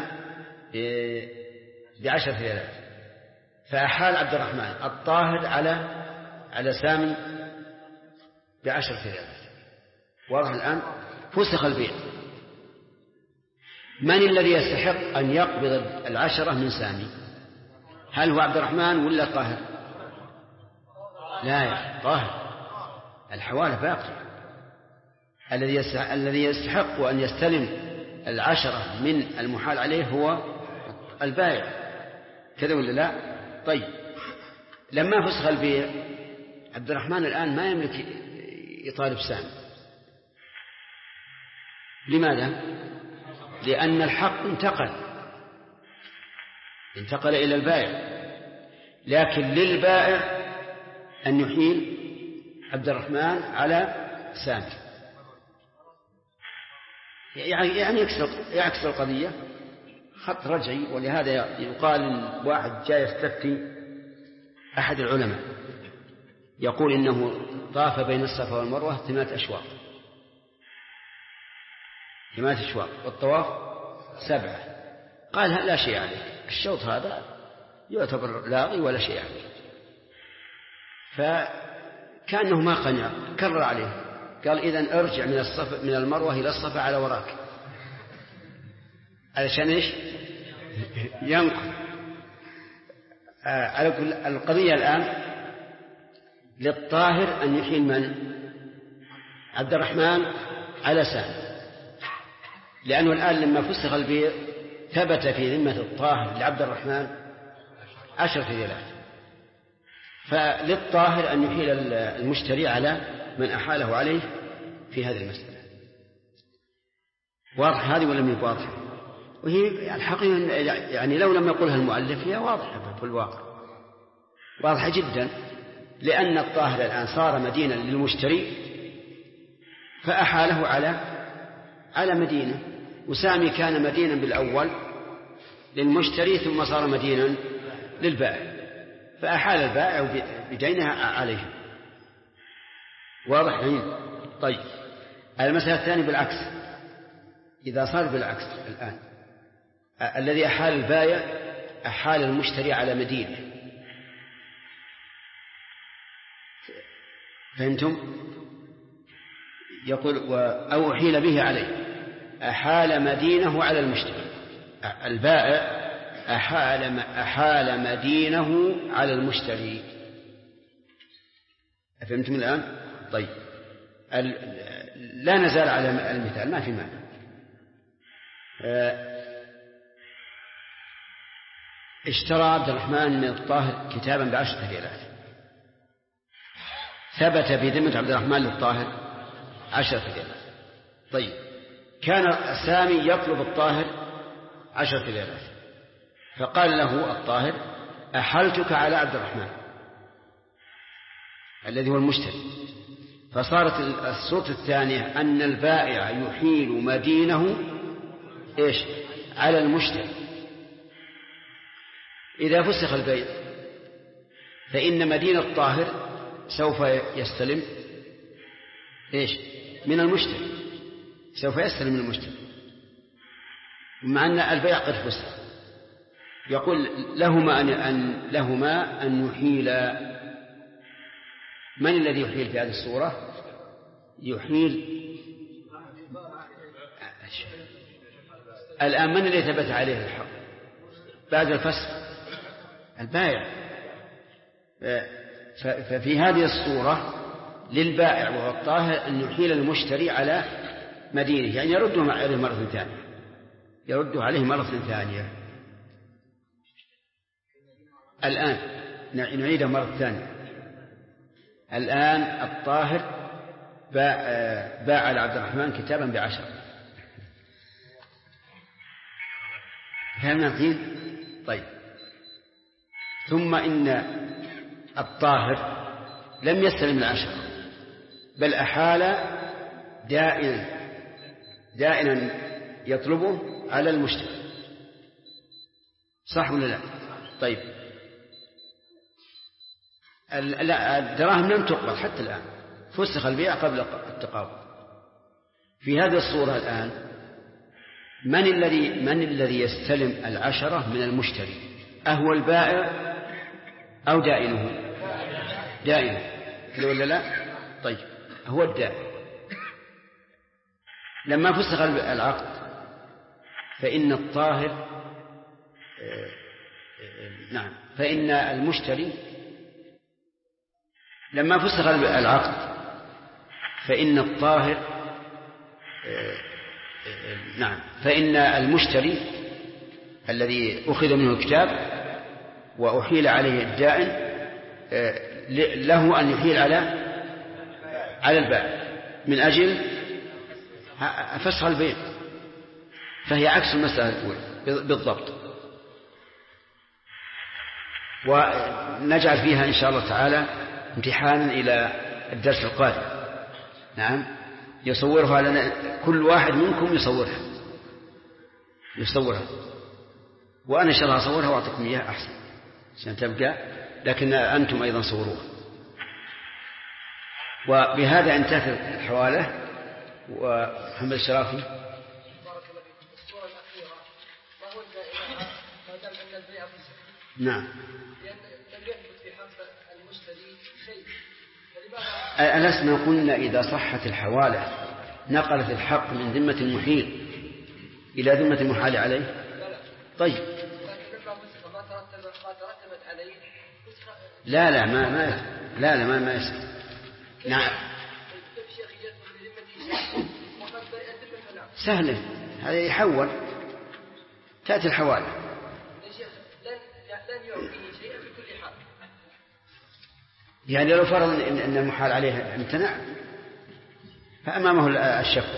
ب10 ريالات، فأحال عبد الرحمن الطاهر على سامي ب10 ريالات. واضح الآن؟ فسخ البيع. من الذي يستحق أن يقبض 10 من سامي؟ هل هو عبد الرحمن ولا طاهر؟ لا يا طاهر، الحوالة باقية. الذي يستحق أن يستلم 10 من المحال عليه هو البائع، كذا ولا لا؟ طيب لما فسخ البيع عبد الرحمن الآن ما يملك يطالب سامي. لماذا؟ لأن الحق انتقل إلى البائع، لكن للبائع أن يحيل عبد الرحمن على سامي، يعني يعكس القضية خط رجعي. ولهذا يقال إن واحد جاء يستفتي أحد العلماء يقول إنه طاف بين الصفا والمروة 8 أشواط، والطواف 7. قال لا شيء عليك، الشوط هذا يعتبر لاغي ولا شيء عليك. فكأنه ما قنع، كرر عليه، قال إذن ارجع من المروة إلى الصفا على وراك، علشان إيش؟ ينقل. على كل القضية الآن للطاهر أن يحيل من؟ عبد الرحمن على سامي، لأنه الآن لما فسخ البيع ثبت في ذمة الطاهر لعبد الرحمن 10 ريالات، فللطاهر أن يحيل المشتري على من أحاله عليه في هذه المسألة. واضح هذه ولا مش واضح؟ وهي الحقيقة يعني لو لم يقولها المؤلف هي واضحة في الواقع، واضحة جدا، لأن الطاهر الآن صار مدينا للمشتري فأحاله على مدينة، وسامي كان مدينا بالأول للمشتري ثم صار مدينا للبائع، فأحال البائع بدينها عليه. واضح؟ طيب المسألة الثانية بالعكس، إذا صار بالعكس الآن الذي أحال البائع أحال المشتري على مدينة، فهمتم؟ يقول أو أحيل به عليه، أحال مدينه على المشتري، البائع أحال مدينه على المشتري. فهمتم الآن؟ طيب لا نزال على المثال، ما في مانع. اشترى عبد الرحمن من الطاهر كتابا ب10 ريالات، ثبت في ذمة عبد الرحمن للطاهر 10 ريالات، طيب، كان سامي يطلب الطاهر 10 ليالات، فقال له الطاهر: أحلتك على عبد الرحمن الذي هو المشتري. فصارت الصورة الثانية أن البائع يحيل مدينه على المشتري. إذا فسخ البيع فإن مدين الطاهر سوف يستلم من المشتري، سوف يستلم من المشتري، مع أن البيع قد فسخ. يقول لهما أن يحيل. من الذي يحيل في هذه الصورة؟ يحيل الآن من الذي ثبت عليه الحق بعد الفسخ؟ البائع. ففي هذه الصورة للبائع وهو الطاهر أن يحيل المشتري على مدينه، يعني يرده عليه مرة ثانية، يرده عليه مرة ثانية. الآن نعيدها مرة ثانية. الآن الطاهر باع لعبد الرحمن كتابا ب10. فهمنا الحين؟ طيب، ثم إن الطاهر لم يستلم 10 بل أحال دائما يطلبه على المشتري، صح ولا لا؟ طيب، الدراهم لم تقبض حتى الآن، فسخ البيع قبل التقابض. في هذه الصورة الآن من الذي يستلم 10 من المشتري؟ أهو البائع أو دائنه؟ دائنه ولا لا؟ طيب، هو الدائن. لما فسخ العقد فإن الطاهر فإن المشتري لما فسخ العقد فإن الطاهر فإن المشتري الذي أخذ منه الكتاب وأحيل عليه الدائن له أن يحيل على البائع من أجل فسخ البيع، فهي عكس المسألة الأولى بالضبط. ونجعل فيها إن شاء الله تعالى امتحانا إلى الدرس القادم. نعم، يصورها لنا كل واحد منكم، يصورها وأنا إن شاء الله أصورها وأعطيكم إياها أحسن عشان تبقى، لكن أنتم أيضا صوروها. وبهذا انتهت الحوالة. ومحمد الشرافي. الصورة الأخيرة ما هو الدائرة ما دام أن البيع فسخ؟ نعم، لأن لم يثبت في حق المشتري شيء، فلماذا؟ ألسنا قلنا إذا صحت الحوالة نقلت الحق من ذمة المحيل إلى ذمة المحال عليه؟ طيب، لكن لما فسخ ما ترتبت عليه ما يصح. نعم، سهلة، هذا يحول، تأتي الحوالة. لن يعطيه شيئا في كل حال. يعني لو فرض أن المحال عليه امتنع فأمامه الشكوى.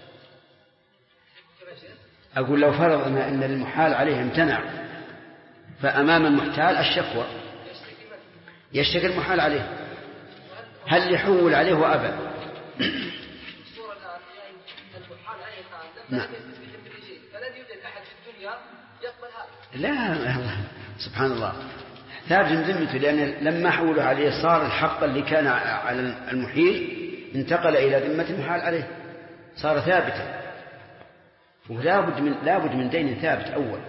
أقول لو فرض أن المحال عليه امتنع فأمام المحتال الشكوى، يشتكي المحال عليه. هل يحول عليه وأبى؟ الصورة الآن المحال عليه الآن لم يثبت شيء، فلن يوجد أحد في الدنيا يقبل هذا. لا، سبحان الله، ثابت من ذمته، لأن لما حولوا عليه صار الحق اللي كان على المحيل انتقل إلى ذمة المحال عليه، صار ثابتا. ولا بد من دين ثابت أول.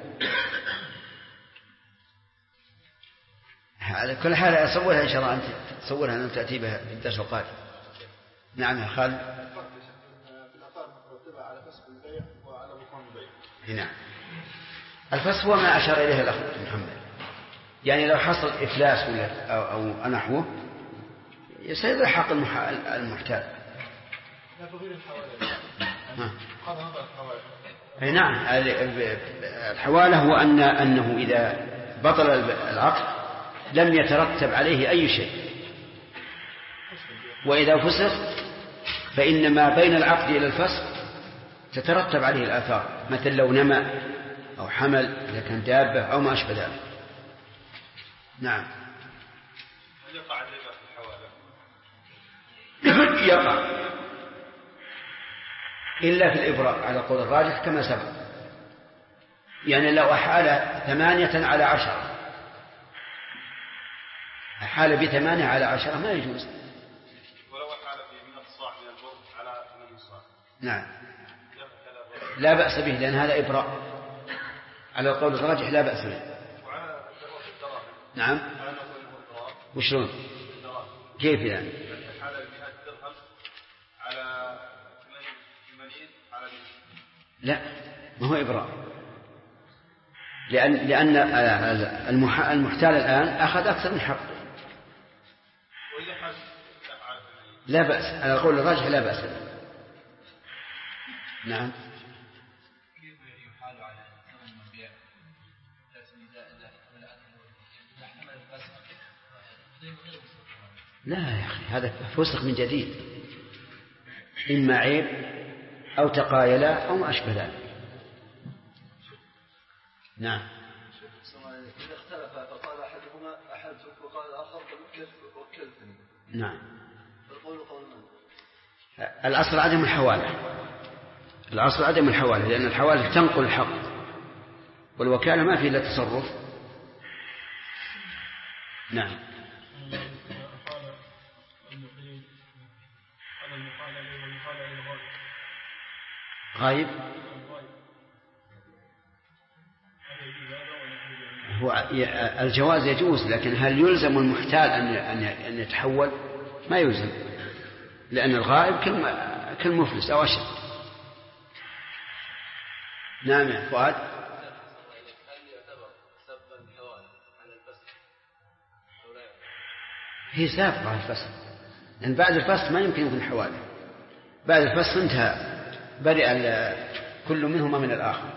على كل حال أصورها إن شاء الله، أنت تصورها أن تأتي بها في الدرس القادم. نعم يا خالد. نعم، الفسخ هو ما أشار إليه الأخ محمد، يعني لو حصل إفلاس أو نحوه يصير حق المحتال. نعم، الحوالة هو أنه إذا بطل العقد لم يترتب عليه أي شيء، وإذا فسخ فإن ما بين العقد إلى الفسخ تترتب عليه الآثار، مثل لو نمى أو حمل إذا كان دابة أو ما أشبه ذلك. نعم. هل يقع الربا في الحوالة؟ يقع إلا في الإبراء على قول الراجح كما سبق. يعني لو أحال 8 على 10، أحال ب8 على 10 ما يجوز. ولو أحال ب100 صاع من البر على 8 صاع. نعم لا بأس به، لأن هذا إبراء على القول الراجح، لا بأس به. وعلى الدراهم. نعم. وشلون؟ كيف يعني؟ حال 100 درهم على 80 على 100. لا ما هو إبراء، لأن المحتال الآن أخذ أكثر من حقه. لا بأس على القول الراجح، لا بأس به. نعم. كيف يحال على ثمن المبيع لا يا أخي هذا فسخ من جديد، إما عيب أو تقايلا أو ما أشبه ذلك. نعم. إذا اختلف فقال أحدهما أحلتك وقال الآخر وكلتني. نعم. فالقول قول من؟ الأصل عدم الحوالة، الأصل عدم الحوالة، لأن الحوالة تنقل الحق، والوكالة ما في إلا تصرف. نعم. غايب هو الجواز يجوز، لكن هل يلزم المحتال أن يتحول؟ ما يلزم، لأن الغائب كالمفلس أو أشد. نعم يا فؤاد. هي سابقة الفصل، لأن بعد الفصل ما يمكن يكون حوالي، بعد الفصل انتهى، برئ كل منهما من الآخر.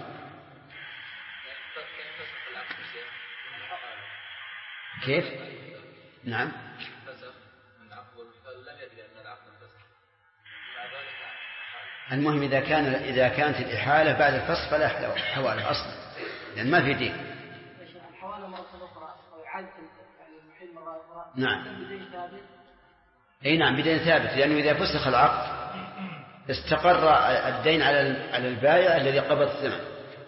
كيف؟ نعم. المهم إذا كانت الإحالة بعد الفصل فلا حوالة أصلا، لأن ما في دين. الحوالة مرة أخرى أو إعادة المحيل مرة أخرى. نعم. أي نعم بدين ثابت، لأنه إذا فسخ العقد استقر الدين على البائع الذي قبض الثمن.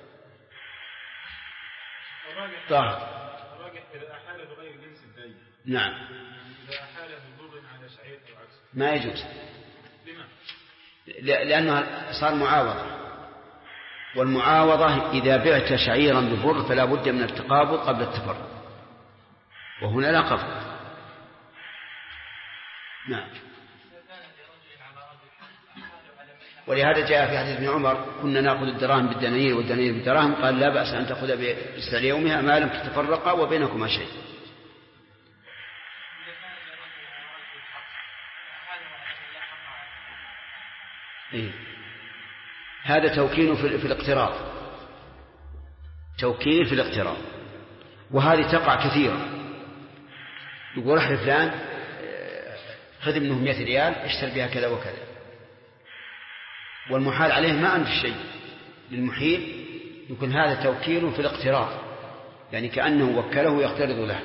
طاهر. إذا أحال بغير جنس الدين. نعم. إذا أحال بضر على شعير أو عكسه. ما يجوز. لما؟ لأنه صار معاوضة، والمعاوضة إذا بعت شعيرا ببر فلا بد من التقابض قبل التفرق، وهنا لا قبض. نعم. ولهذا جاء في حديث ابن عمر كنا نأخذ الدراهم بالدنانير والدنانير بالدراهم، قال لا بأس أن تأخذ بسعر يومها ما لم تتفرقا وبينكما شيء. إيه؟ هذا توكيل في الاقتراض، توكيل في الاقتراض، وهذه تقع كثيرا. يقول رح لفلان خذ منه 100 ريال اشتر بها كذا وكذا، والمحال عليه ما أنف شيء للمحيل، يكون هذا توكيل في الاقتراض، يعني كأنه وكله يقترض له.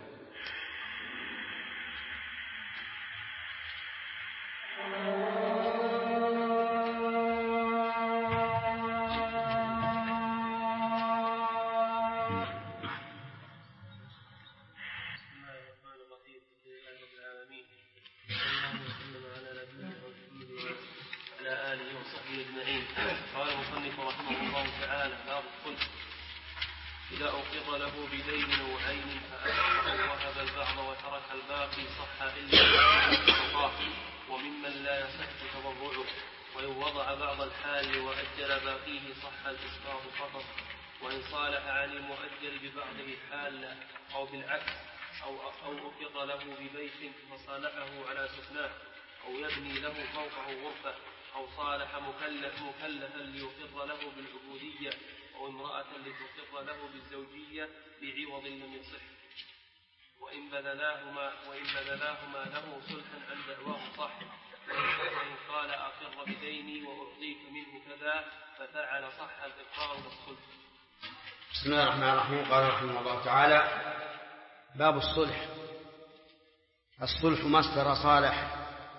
إذا أوقظ له بدين أو عين فأخذه وهب البعض وترك الباقي صح إلا الصفاح، وممن لا يصح تضرعه، وإن وضع بعض الحال وأجل باقيه صح الإسقاط فقط، وإن صالح عن المؤجل ببعضه حال أو بالعكس أو أوقظ له ببيت فصالحه على سكناه، أو يبني له فوقه غرفة، أو صالح مكلفا ليقر له بالعبودية، أو امرأة لتقر له بالزوجية بعوض لم يصح، وإن بذلاهما له صلحا عن دعواه صح، وإن قال أقر بديني وأعطيك منه كذا ففعل صح الإقرار والصلح. بسم الله الرحمن الرحيم. قال رحمه الله تعالى: باب الصلح. الصلح مصدر صالح،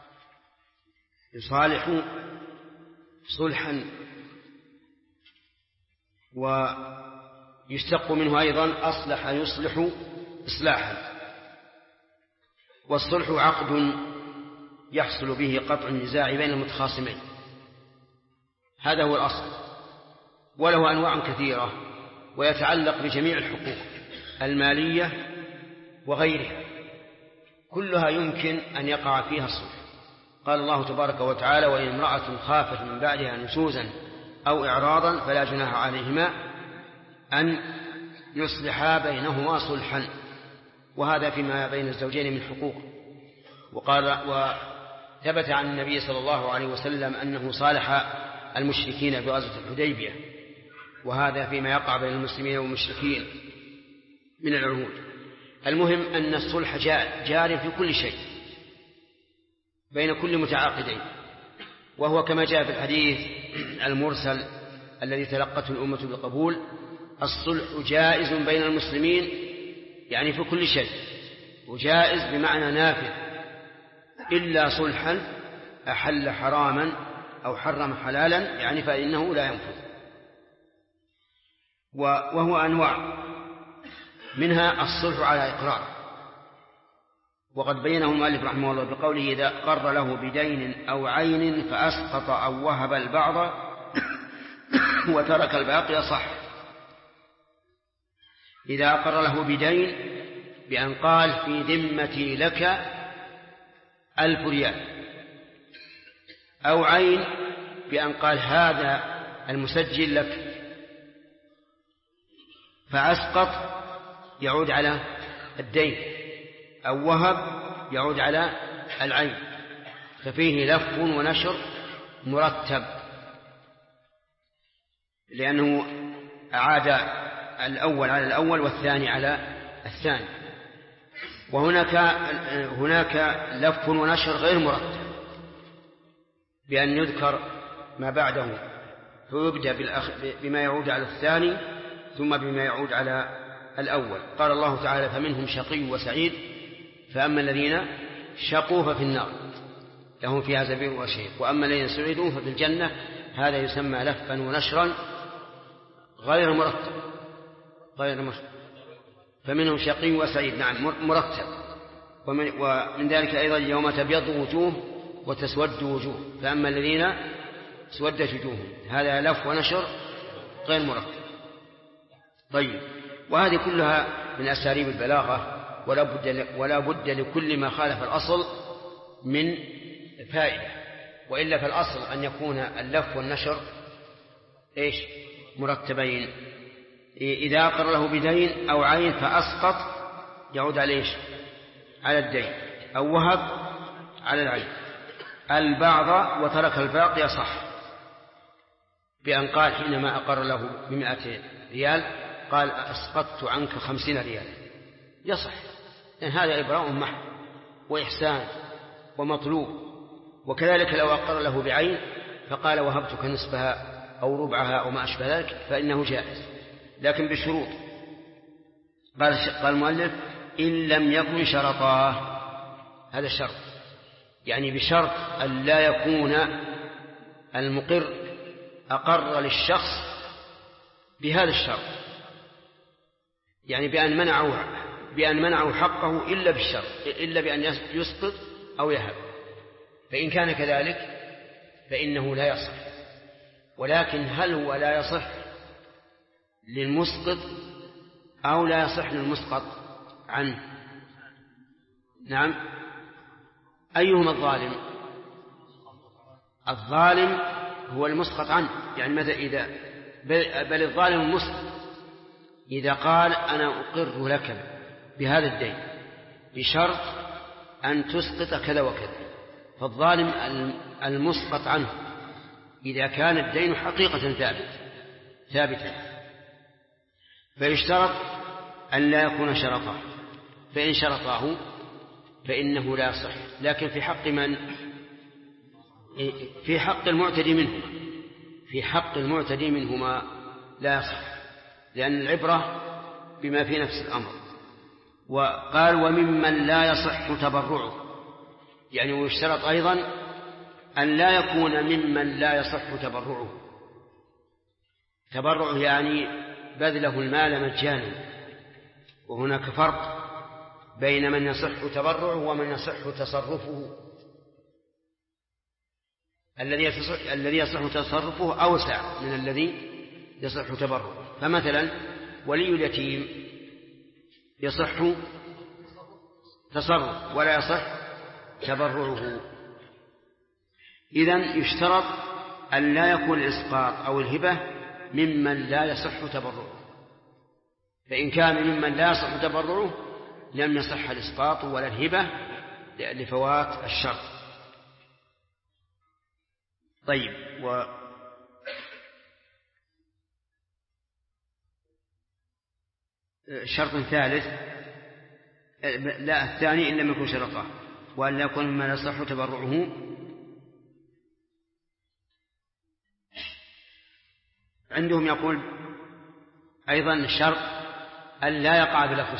يصالح صلحا، ويشتق منه أيضا أصلح يصلح إصلاحا. والصلح عقد يحصل به قطع النزاع بين المتخاصمين، هذا هو الأصل، وله أنواع كثيرة ويتعلق بجميع الحقوق المالية وغيرها، كلها يمكن أن يقع فيها الصلح. قال الله تبارك وتعالى: وإن امرأة خافت من بعدها نشوزا أو إعراضا فلا جناح عليهما أن يصلحا بينهما صلحا، وهذا فيما بين الزوجين من حقوق. وثبت عن النبي صلى الله عليه وسلم أنه صالح المشركين في غزوة الحديبية، وهذا فيما يقع بين المسلمين والمشركين من العهود. المهم أن الصلح جار في كل شيء بين كل متعاقدين، وهو كما جاء في الحديث المرسل الذي تلقته الأمة بقبول: الصلح جائز بين المسلمين، يعني في كل شيء، وجائز بمعنى نافذ، إلا صلحا أحل حراما أو حرم حلالا، يعني فإنه لا ينفذ. وهو أنواع، منها الصلح على إقرار، وقد بينه المؤلف رحمه الله بقوله: إذا قر له بدين أو عين فأسقط أو وهب البعض وترك الباقي صح. إذا أقر له بدين بأن قال: في ذمتي لك 1000 ريال، أو عين بأن قال: هذا المسجل لك، فأسقط يعود على الدين، أو وهب يعود على العين، ففيه لف ونشر مرتب، لأنه أعاد الأول على الأول والثاني على الثاني. وهناك لف ونشر غير مرتب، بأن يذكر ما بعده، فيبدأ بما يعود على الثاني ثم بما يعود على الأول. قال الله تعالى: فمنهم شقي وسعيد، فأما الذين شقوا ففي النار لهم فيها زفير وشهيق، وأما الذين سعدوا ففي الجنة. هذا يسمى لفا ونشرا غير مرتب. فمنهم شقي وسعيد، نعم، مرتب. ومن ذلك أيضا: يوم تبيض وجوه وتسود وجوه، فأما الذين سودت وجوههم، هذا لف ونشر غير مرتب. طيب، وهذه كلها من أساليب البلاغة، ولا بد لكل ما خالف الأصل من فائدة، وإلا فالأصل أن يكون اللف والنشر مرتبين. إذا أقر له بدين أو عين فأسقط يعود على على الدين، أو وهب على العين البعض وترك الباقي صح، بأن قال حينما أقر له ب100 ريال قال: أسقطت عنك 50 ريال، يصح، لأن هذا إبراء محض وإحسان ومطلوب. وكذلك لو أقر له بعين فقال: وهبتك نصفها أو ربعها أو ما أشبه ذلك، فإنه جائز، لكن بشروط. قال المؤلف: إن لم يكن شرطاه، هذا الشرط، يعني بشرط أن لا يكون المقر أقر للشخص بهذا الشرط، يعني بأن منعوا حقه إلا بالشرط، إلا بأن يسقط أو يهب. فإن كان كذلك فإنه لا يصح. ولكن هل هو لا يصح للمسقط أو لا يصح للمسقط عنه؟ نعم، أيهما الظالم؟ الظالم هو المسقط عنه، يعني متى بل الظالم المسقط إذا قال: أنا أقر لك بهذا الدين بشرط أن تسقط كذا وكذا، فالظالم المسقط عنه إذا كان الدين حقيقة ثابتة، فيشترط أن لا يكون شرطه، فإن شرطاه فإنه لا يصح. لكن في حق من؟ في حق المعتدي منهما لا يصح، لأن العبرة بما في نفس الأمر. وقال وممن لا يصح تبرعه، يعني ويشترط أيضا أن لا يكون ممن لا يصح تبرعه يعني بذله المال مجانا، وهناك فرق بين من يصح تبرعه ومن يصح تصرفه. الذي يصح تصرفه أوسع من الذي يصح تبرعه. فمثلا ولي اليتيم يصح تصرف ولا يصح تبرعه. إذن يشترط أن لا يكون الإسقاط أو الهبة ممن لا يصح تبرعه، فإن كان ممن لا يصح تبرعه لم يصح الإسقاط ولا الهبة لفوات الشرط. طيب، شرط ثالث، لا الثاني إن لم يكن شرطا، وأن لا يكون مما لا يصح تبرعه عندهم. يقول أيضا الشرط أن لا يقع بلفظ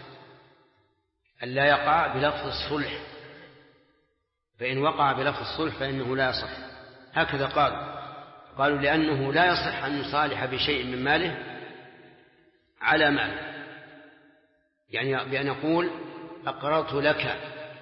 الصلح، فإن وقع بلفظ الصلح فإنه لا يصح. هكذا قالوا لأنه لا يصح أن يصالح بشيء من ماله على مال، يعني بأن يقول أقرضت لك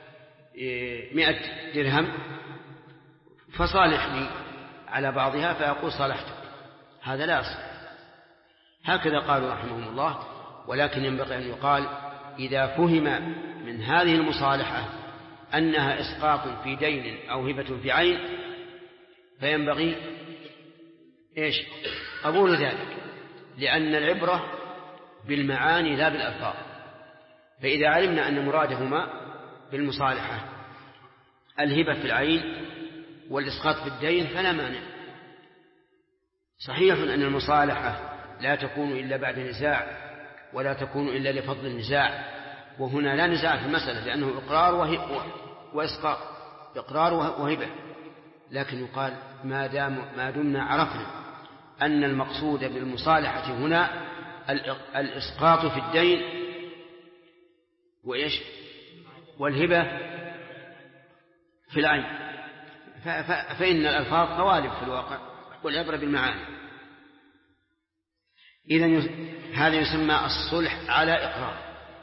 100 درهم فصالحني على بعضها، فيقول صالحتك، هذا لا يصح. هكذا قالوا رحمهم الله. ولكن ينبغي أن يقال إذا فهم من هذه المصالحة أنها إسقاط في دين أو هبة في عين فينبغي قبول ذلك، لأن العبرة بالمعاني لا بالألفاظ. فإذا علمنا أن مرادهما بالمصالحة الهبة في العين والإسقاط في الدين فلا مانع. صحيح أن المصالحة لا تكون إلا بعد نزاع، ولا تكون إلا لفضل النزاع، وهنا لا نزاع في المسألة لأنه إقرار وإسقاط، إقرار وهبة. لكن يقال ما دمنا عرفنا أن المقصود بالمصالحة هنا الإسقاط في الدين والهبة في العين، فإن الألفاظ غوالب في الواقع والعبرة بالمعاني. إذن هذا يسمى الصلح على إقرار.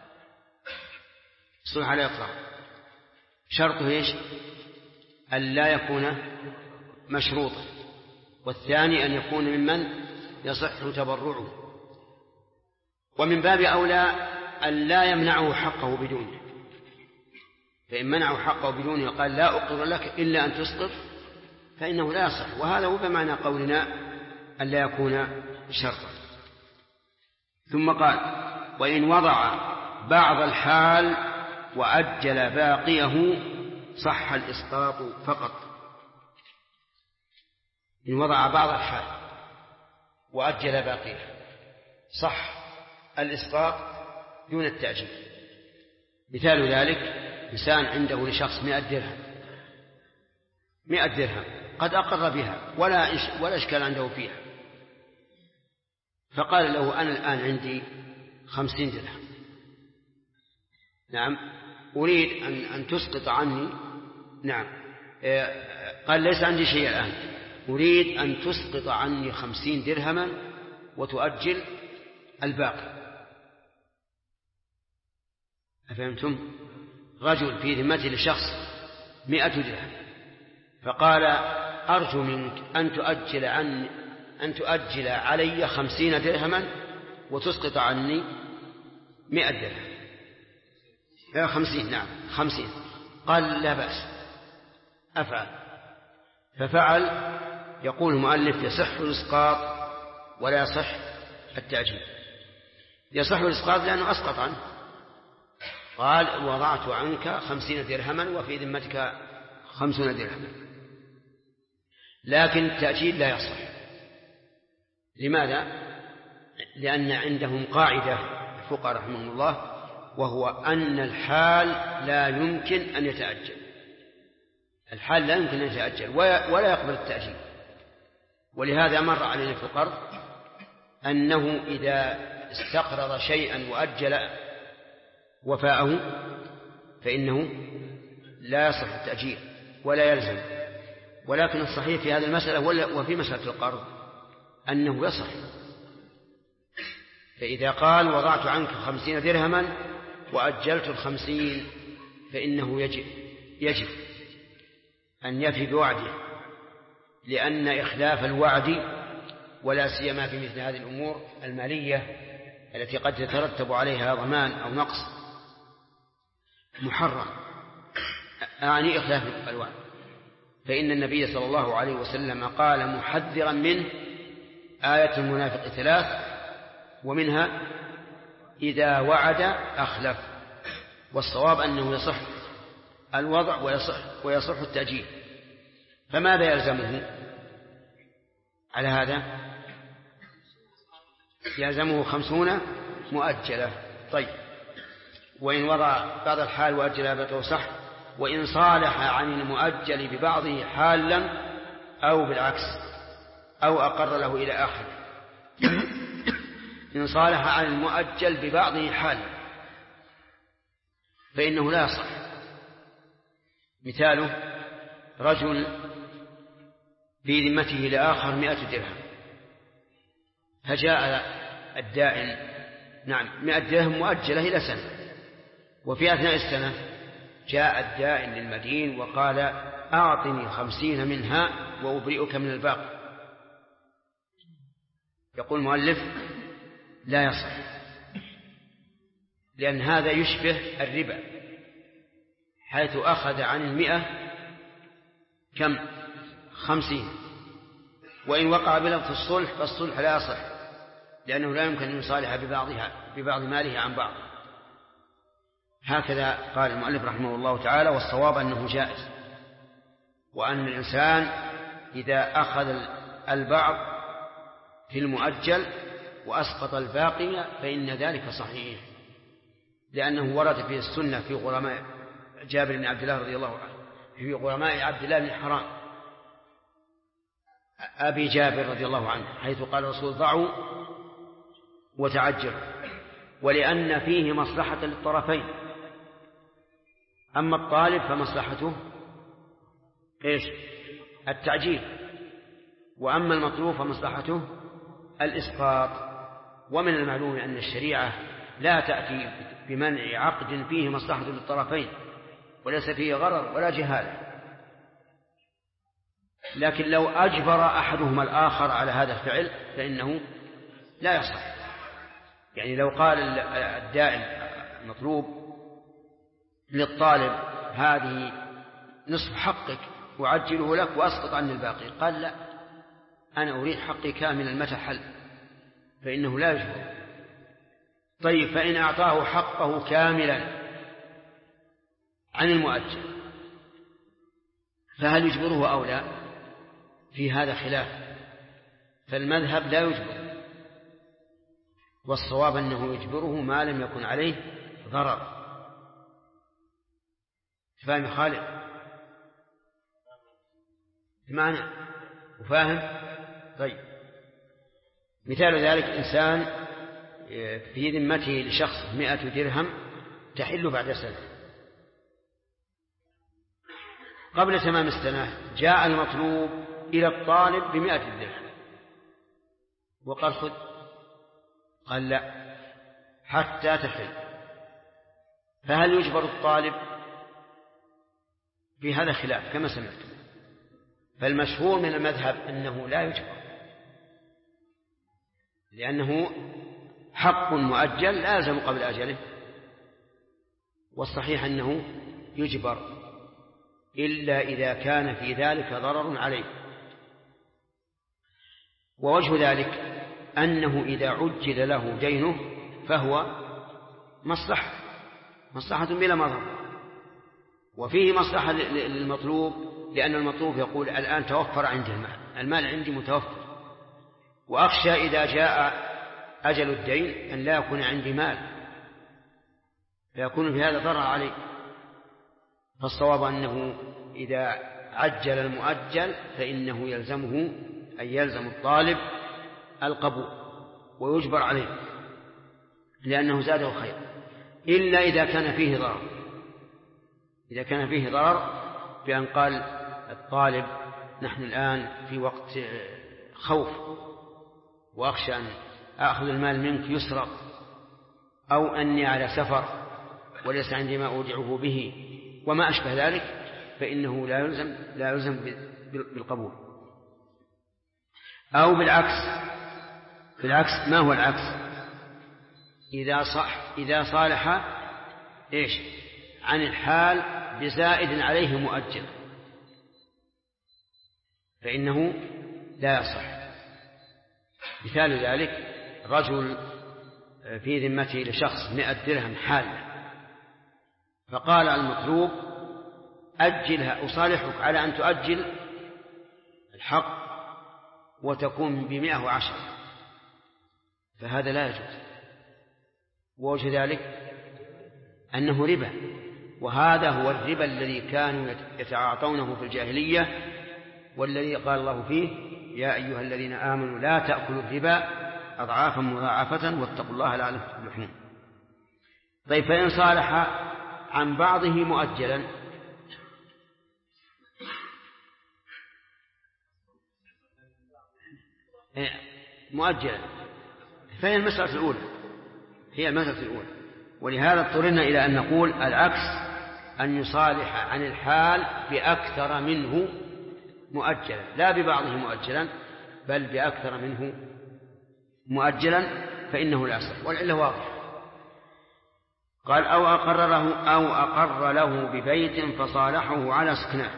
الصلح على إقرار شرطه أن لا يكون مشروطا، والثاني أن يكون ممن يصح تبرعه، ومن باب أولى أن لا يمنعه حقه بدونه. فإن منعه حقه بدونه وقال لا أقر لك إلا أن تسقط فإنه لا يصح. وهذا هو بمعنى قولنا أن لا يكون شرطا. ثم قال وإن وضع بعض الحال وأجل باقيه صح الإسقاط فقط. إن وضع بعض الحال وأجل باقيه صح الإسقاط دون التأجيل. مثال ذلك إنسان عنده لشخص 100 درهم قد أقر بها ولا إشكال عنده فيها، فقال له أنا الآن عندي 50 درهم، نعم أريد أن تسقط عني، نعم قال ليس عندي شيء الآن، أريد أن تسقط عني 50 درهما وتؤجل الباقي. أفهمتم؟ رجل في ذمته لشخص 100 درهم فقال أرجو منك أن تؤجل علي 50 درهما وتسقط عني 100 درهم. 50 نعم 50. قال لا بأس أفعل، ففعل. يقول المؤلف يصح الإسقاط ولا يصح التأجيل. يصح الإسقاط لأنه أسقط عنه، قال وضعت عنك 50 درهما وفي ذمتك 50 درهما، لكن التأجيل لا يصح. لماذا؟ لأن عندهم قاعدة الفقهاء رحمهم الله، وهو أن الحال لا يمكن أن يتأجل. الحال لا يمكن أن يتأجل ولا يقبل التأجيل. ولهذا مر علينا في القرض أنه إذا استقرض شيئا وأجل وفاءه فإنه لا يصح التأجيل ولا يلزم. ولكن الصحيح في هذه المسألة وفي مسألة القرض أنه يصح. فإذا قال وضعت عنك 50 درهما وأجلت 50 فإنه يجب أن يفي بوعده، لأن إخلاف الوعد ولا سيما في مثل هذه الأمور المالية التي قد يترتب عليها ضمان أو نقص محرم، أعني إخلاف الوعد. فإن النبي صلى الله عليه وسلم قال محذرا منه آية المنافق 3 ومنها إذا وعد أخلف. والصواب أنه يصح الوضع ويصح التأجيل. فماذا يلزمه على هذا؟ يلزمه 50 مؤجلة. طيب، وإن وضع بعض الحال وأجل بقيه صح. وإن صالح عن المؤجل ببعضه حالا أو بالعكس أو أقر له إلى آخر. إن صالح عن المؤجل ببعضه حالا فإنه لا يصح. مثاله رجل في ذمته لآخر 100 درهم، فجاء الدائن 100 درهم مؤجلة إلى سنة، وفي أثناء السنة جاء الدائن للمدين وقال أعطني 50 منها وأبرئك من الباقي. يقول المؤلف لا يصح، لأن هذا يشبه الربا، حيث أخذ عن 100 كم 50. وإن وقع بلفظ الصلح فالصلح لا يصح، لأنه لا يمكن أن يصالح ببعض ماله عن بعض. هكذا قال المؤلف رحمه الله تعالى. والصواب أنه جائز، وأن الإنسان إذا أخذ البعض في المؤجل وأسقط الباقي فإن ذلك صحيح، لأنه ورد في السنة في غرماء جابر بن عبد الله رضي الله عنه، في غرماء عبد الله بن حرام أبي جابر رضي الله عنه، حيث قال الرسول ضعوا وتعجلوا، ولأن فيه مصلحة للطرفين. أما الطالب فمصلحته إيش؟ التعجيل، وأما المطلوب فمصلحته الإسقاط. ومن المعلوم أن الشريعة لا تأتي بمنع عقد فيه مصلحة للطرفين وليس فيه غرر ولا جهالة، لكن لو أجبر أحدهما الآخر على هذا الفعل فإنه لا يصح. يعني لو قال الدائن المطلوب للطالب هذه نصف حقك وعجله لك وأسقط عني الباقي، قال لا، أنا أريد حقي كاملا متى حل، فإنه لا يجبر. طيب، فإن أعطاه حقه كاملا عن المؤجل فهل يجبره أو لا؟ في هذا خلاف، فالمذهب لا يجبر، والصواب أنه يجبره ما لم يكن عليه ضرر. فاهم خالد؟ معنى وفاهم؟ طيب، مثال ذلك إنسان في ذمته لشخص 100 درهم تحل بعد سنة. قبل تمام السنة جاء المطلوب إلى الطالب ب100 درهم وقال خذ، قال لا حتى تحل. فهل يجبر الطالب؟ في هذا خلاف كما سمعت، فالمشهور من المذهب أنه لا يجبر، لأنه حق مؤجل لازم قبل أجله، والصحيح أنه يجبر إلا إذا كان في ذلك ضرر عليه. ووجه ذلك أنه إذا عجل له دينه فهو مصلحة بلا مضر، وفيه مصلحة للمطلوب، لأن المطلوب يقول الآن توفر عندي المال عندي متوفر، وأخشى إذا جاء أجل الدين أن لا يكون عندي مال فيكون في هذا ضرر عليه. فالصواب أنه إذا عجل المؤجل فإنه يلزمه أي يلزم الطالب القبول ويجبر عليه لأنه زاده خير، إلا إذا كان فيه ضرر. إذا كان فيه ضرر بأن قال الطالب نحن الآن في وقت خوف وأخشى أن أخذ المال منك يسرق، أو أني على سفر وليس عندي ما أودعه به وما أشبه ذلك، فإنه لا يلزم بالقبول. أو بالعكس ما هو العكس؟ إذا صالح عن الحال بزائد عليه مؤجل فإنه لا يصح. مثال ذلك رجل في ذمته لشخص 100 درهم حال، فقال المطلوب أجلها، أصالحك على أن تؤجل الحق وتكون ب110، فهذا لا يجوز. ووجه ذلك أنه ربا، وهذا هو الربا الذي كانوا يتعاطونه في الجاهلية، والذي قال الله فيه يا أيها الذين آمنوا لا تأكلوا الربا أضعافا مضاعفة واتقوا الله لعلكم تفلحون. طيب فإن صالح عن بعضه مؤجلا فهي المسألة الأولى، ولهذا اضطررنا إلى أن نقول العكس، أن يصالح عن الحال بأكثر منه مؤجلا، لا ببعضه مؤجلا بل بأكثر منه مؤجلا، فإنه لا يصح. والعلة واضحة. قال أو أقر له ببيت فصالحه على سكنه.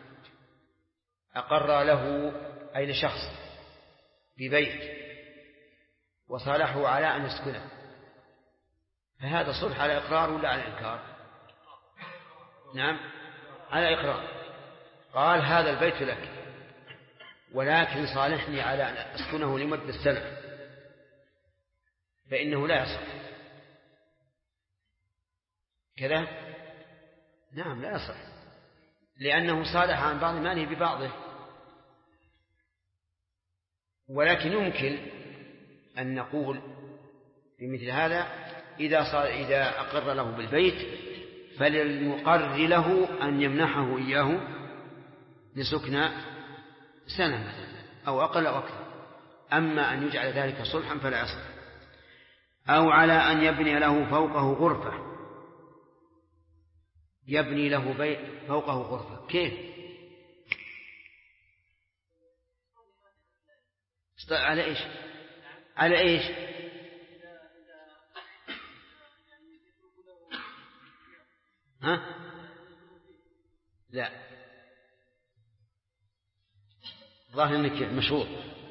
أقر له أي لشخص ببيت وصالحه على أن يسكنه، فهذا صلح على إقرار ولا على إنكار؟ نعم على إقرار. قال هذا البيت لك ولكن صالحني على أن أسكنه لمدة سنة، فإنه لا يصح كذا. نعم لا يصح، لأنه صالح عن بعض ماله ببعضه. ولكن يمكن أن نقول في مثل هذا إذا أقر له بالبيت فللمقر له أن يمنحه إياه لسكن سنة مثلا أو أقل أو أكثر. أما أن يجعل ذلك صلحا فلا يصح. أو على أن يبني له فوقه غرفة، يبني له بيت فوقه غرفة، كيف؟ على إيش؟ على إيش؟ ها؟ لا، ظاهر انك مشروط.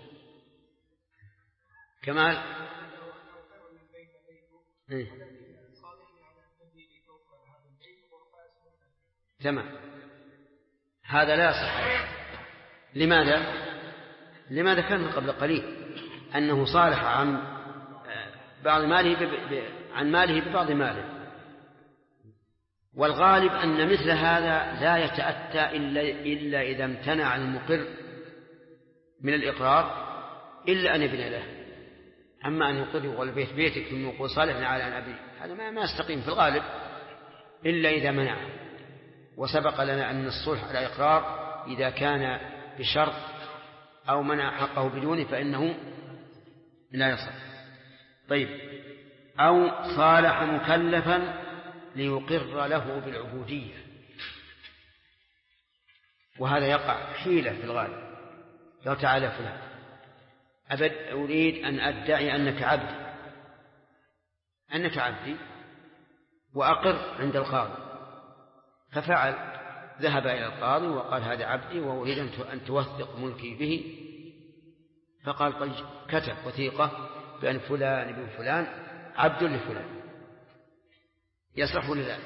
كمال تمام، هذا لا يصح. لماذا كان قبل قليل أنه صالح عن بعض ماله عن ماله ببعض ماله. والغالب أن مثل هذا لا يتأتى إلا إذا امتنع المقر من الإقرار إلا أن يبني له. أما أن يقر يقول بيتك ثم يقول صالحنا على أن أبني، هذا ما يستقيم في الغالب إلا إذا منع. وسبق لنا أن الصلح على إقرار إذا كان بشرط أو منع حقه بدونه فإنه لا يصح. طيب أو صالح مكلفا ليقر له بالعبودية، وهذا يقع حيلة في الغالب. لو تعالى فلان أريد أن أدعي أنك عبدي وأقر عند القاضي، ففعل، ذهب إلى القاضي وقال هذا عبدي وأريد أن توثق ملكي به، فقال طيب كتب وثيقة بأن فلان ابن فلان عبد لفلان، يصح ولا لا؟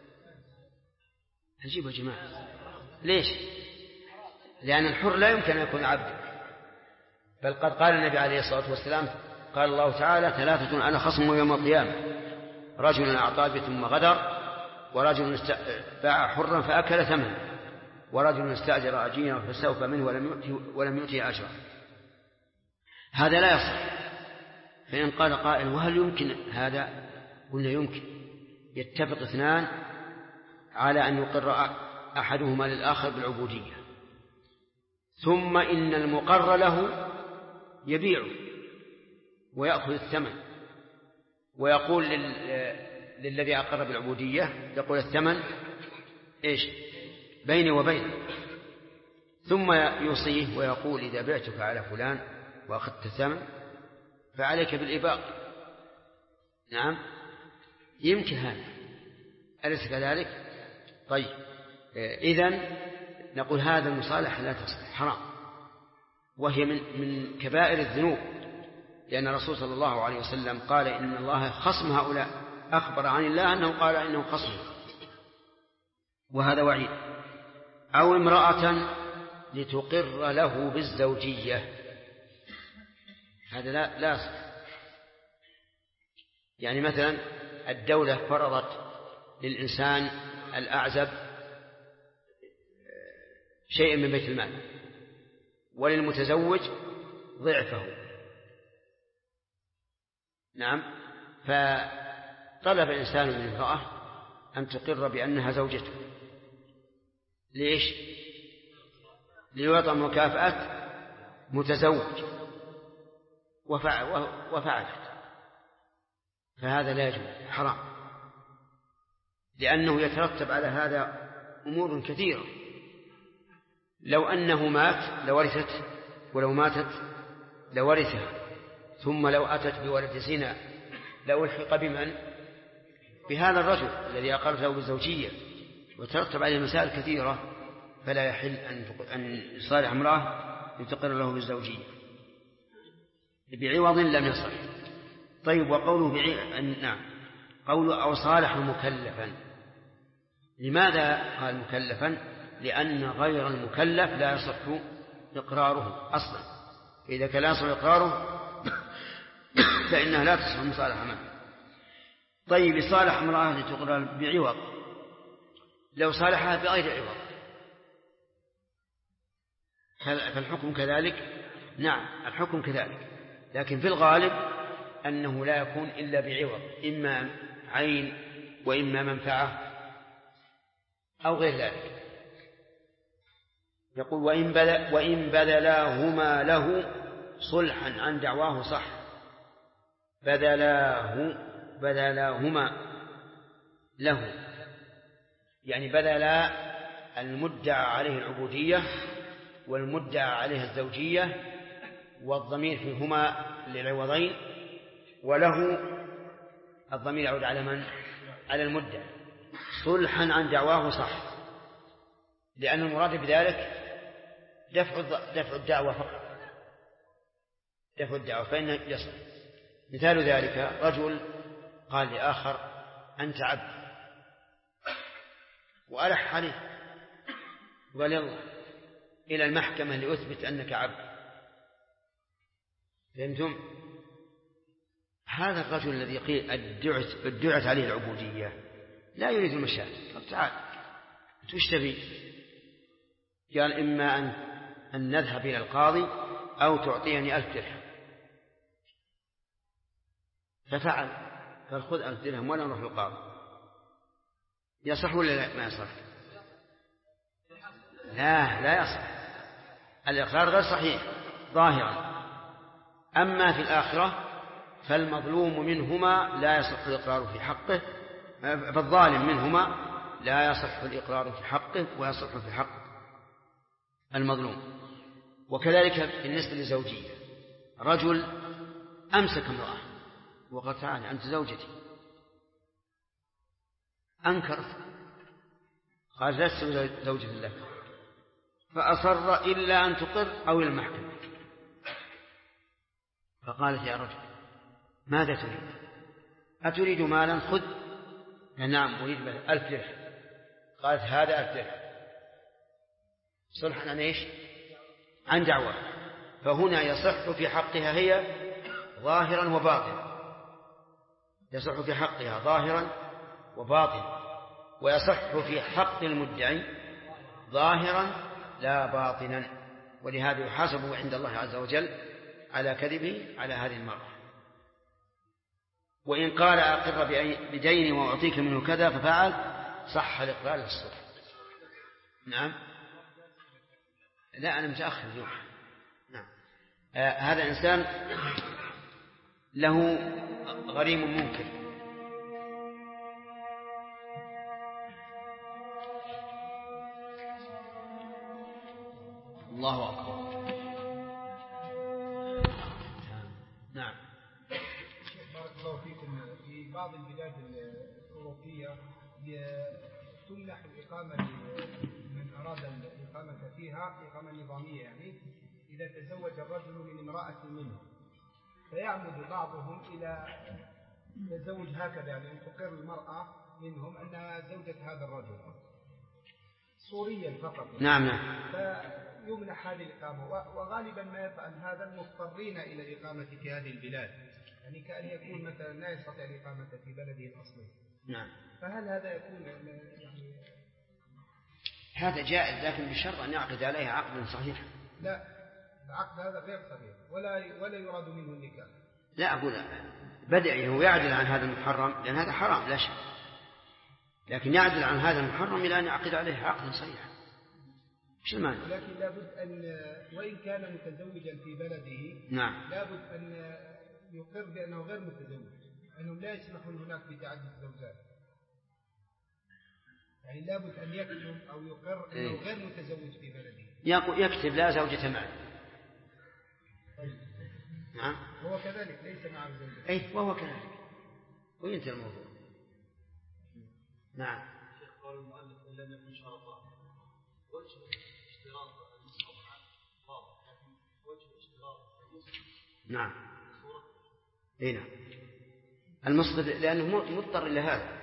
عجيب يا جماعة. ليش؟ لأن الحر لا يمكن أن يكون عبدا، بل قد قال النبي عليه الصلاة والسلام قال الله تعالى 3 أنا خصم يوم القيامة: رجل أعطى ثم غدر، ورجل باع حرا فأكل ثمنه. ورجل استأجر أجيرا فاستوفى منه ولم يؤته أجرا. هذا لا يصح. فإن قال قائل وهل يمكن هذا؟ قلنا يمكن. يتفق اثنان على أن يقر أحدهما للآخر بالعبودية، ثم إن المقر له يبيعه ويأخذ الثمن، ويقول للذي أقر بالعبودية يقول الثمن إيش بيني وبينك، ثم يوصيه ويقول إذا بعتك على فلان وأخذت الثمن فعليك بالإباق. نعم يمكن هذا، أليس كذلك؟ طيب إذن نقول هذا المصالحة لا تصح، حرام، وهي من كبائر الذنوب، لأن الرسول صلى الله عليه وسلم قال إن الله خصم هؤلاء، أخبر عن الله أنه قال إنه خصم، وهذا وعيد. أو امرأة لتقر له بالزوجية، هذا لا يصح. يعني مثلا الدولة فرضت للإنسان الأعزب شيئا من بيت المال، وللمتزوج ضعفه. نعم، فطلب الإنسان من امرأة أن تقر بأنها زوجته. ليش؟ ليعطى مكافأة متزوج، وفعلت، فهذا لا يجوز، حرام، لأنه يترتب على هذا أمور كثيرة. لو أنه مات لورثته، ولو ماتت لورثها، ثم لو أتت بولد زنا لألحق بمن؟ بهذا الرجل الذي أقرت له بالزوجية، وترتب عليه مسائل كثيرة، فلا يحل أن يصالح امرأة لتقر له بالزوجية بعوض لم يصح. طيب، وقوله نعم، قوله أو صالح مكلفا، لماذا قال مكلفا؟ لأن غير المكلف لا يصح إقراره أصلا، إذا كان لا يصح إقراره فإنها لا تصح مصالحة معه. طيب، صالح امرأة لتقر بعوض، لو صالحها بغير عوض فالحكم كذلك؟ نعم الحكم كذلك، لكن في الغالب أنه لا يكون إلا بعوض، إما عين وإما منفعة أو غير ذلك. يقول وإن بذلاهما له صلحا عن دعواه صح. بذلاهما له يعني بذلا المدعى عليه العبودية والمدعى عليه الزوجية، والضمير فيهما للعوضين، وله الضمير يعود على من؟ على المدعى. صلحا عن دعواه صح، لأن المراد بذلك دفع الدعوة فقط، دفع الدعوة، فإنه يصح. مثال ذلك رجل قال لآخر أنت عبد، وألح عليه وقال يلا إلى المحكمة لأثبت أنك عبد. فهمتم؟ هذا الرجل الذي قيل ادعت عليه العبودية لا يريد المشاكل. طب تعال وش تبي؟ قال إما أن نذهب إلى القاضي أو تعطيني 1000 درهم. ففعل، قال خذ 1000 درهم ولا نروح للقاضي. يصح ولا لا؟ ما يصح. لا يصح، الإقرار غير صحيح ظاهرا. أما في الآخرة فالمظلوم منهما لا يصح الإقرار في حقه، فالظالم منهما لا يصح الإقرار في حقه ويصح في حق المظلوم. وكذلك بالنسبة للزوجية، رجل أمسك امرأة وقال تعالى أنت زوجتي، أنكرت، قال لست زوجة لك، فأصر إلا أن تقر أو المحكمة. فقالت يا رجل ماذا تريد؟ أتريد مالا؟ خذ. نعم أريد 1000 درهم. قالت هذا 1000 درهم. صلحا عن إيش؟ عن دعوة. فهنا يصح في حقها هي ظاهرا وباطنا، يصح في حقها ظاهرا وباطنا، ويصح في حق المدعي ظاهرا لا باطنا، ولهذا يحاسب عند الله عز وجل على كذبه على هذه المرأة. وإن قال أقر بدين وأعطيك منه كذا ففعل صح الإقرار الصدق. نعم. لا أنا متأخر اليوم. نعم. هذا إنسان له غريم منكر، الله أكبر. نعم. بارك الله فيكم. في بعض البلاد الأوروبية تمنح الإقامة من أراد الإقامة فيها إقامة نظامية، يعني إذا تزوج الرجل من امرأة منه فيعمد بعضهم إلى التزوج هكذا، يعني أن تقر المرأة منهم أنها زوجة هذا الرجل صوريا فقط. نعم. فيمنح هذه الإقامة، وغالبا ما يفعل هذا المضطرين إلى الإقامة في هذه البلاد، يعني كأن يكون مثلا لا يستطيع الإقامة في بلده الأصلي. نعم. فهل هذا يكون يعني هذا جائز، لكن بشرط أن يعقد عليها عقد صحيح. لا، العقد هذا غير صحيح ولا يراد منه النكاح. لا أقول بدعه ويعدل عن هذا المحرم، لأن هذا حرام لا شك، لكن يعدل عن هذا المحرم إلى أن يعقد عليه عقد صحيح. مش المعنى؟ لكن لابد أن وإن كان متزوجا في بلده، نعم، لابد أن يقر بأنه غير متزوج، أنه لا يسمح هناك بتعدد الزوجات، يعني لابد أن يكتب أو يقر أنه غير متزوج في بلده. يكتب لا زوجة معه. نعم. وهو كذلك ليس مع الزوجة. أي وهو كذلك، وينتهي الموضوع. نعم. شيخ قول المؤلف إن لم يكن شرطا، وجه اشتراط المصحف واضح، لكن وجه اشتراط المصحف. نعم. اي نعم. المصحف لأنه مضطر إلى هذا.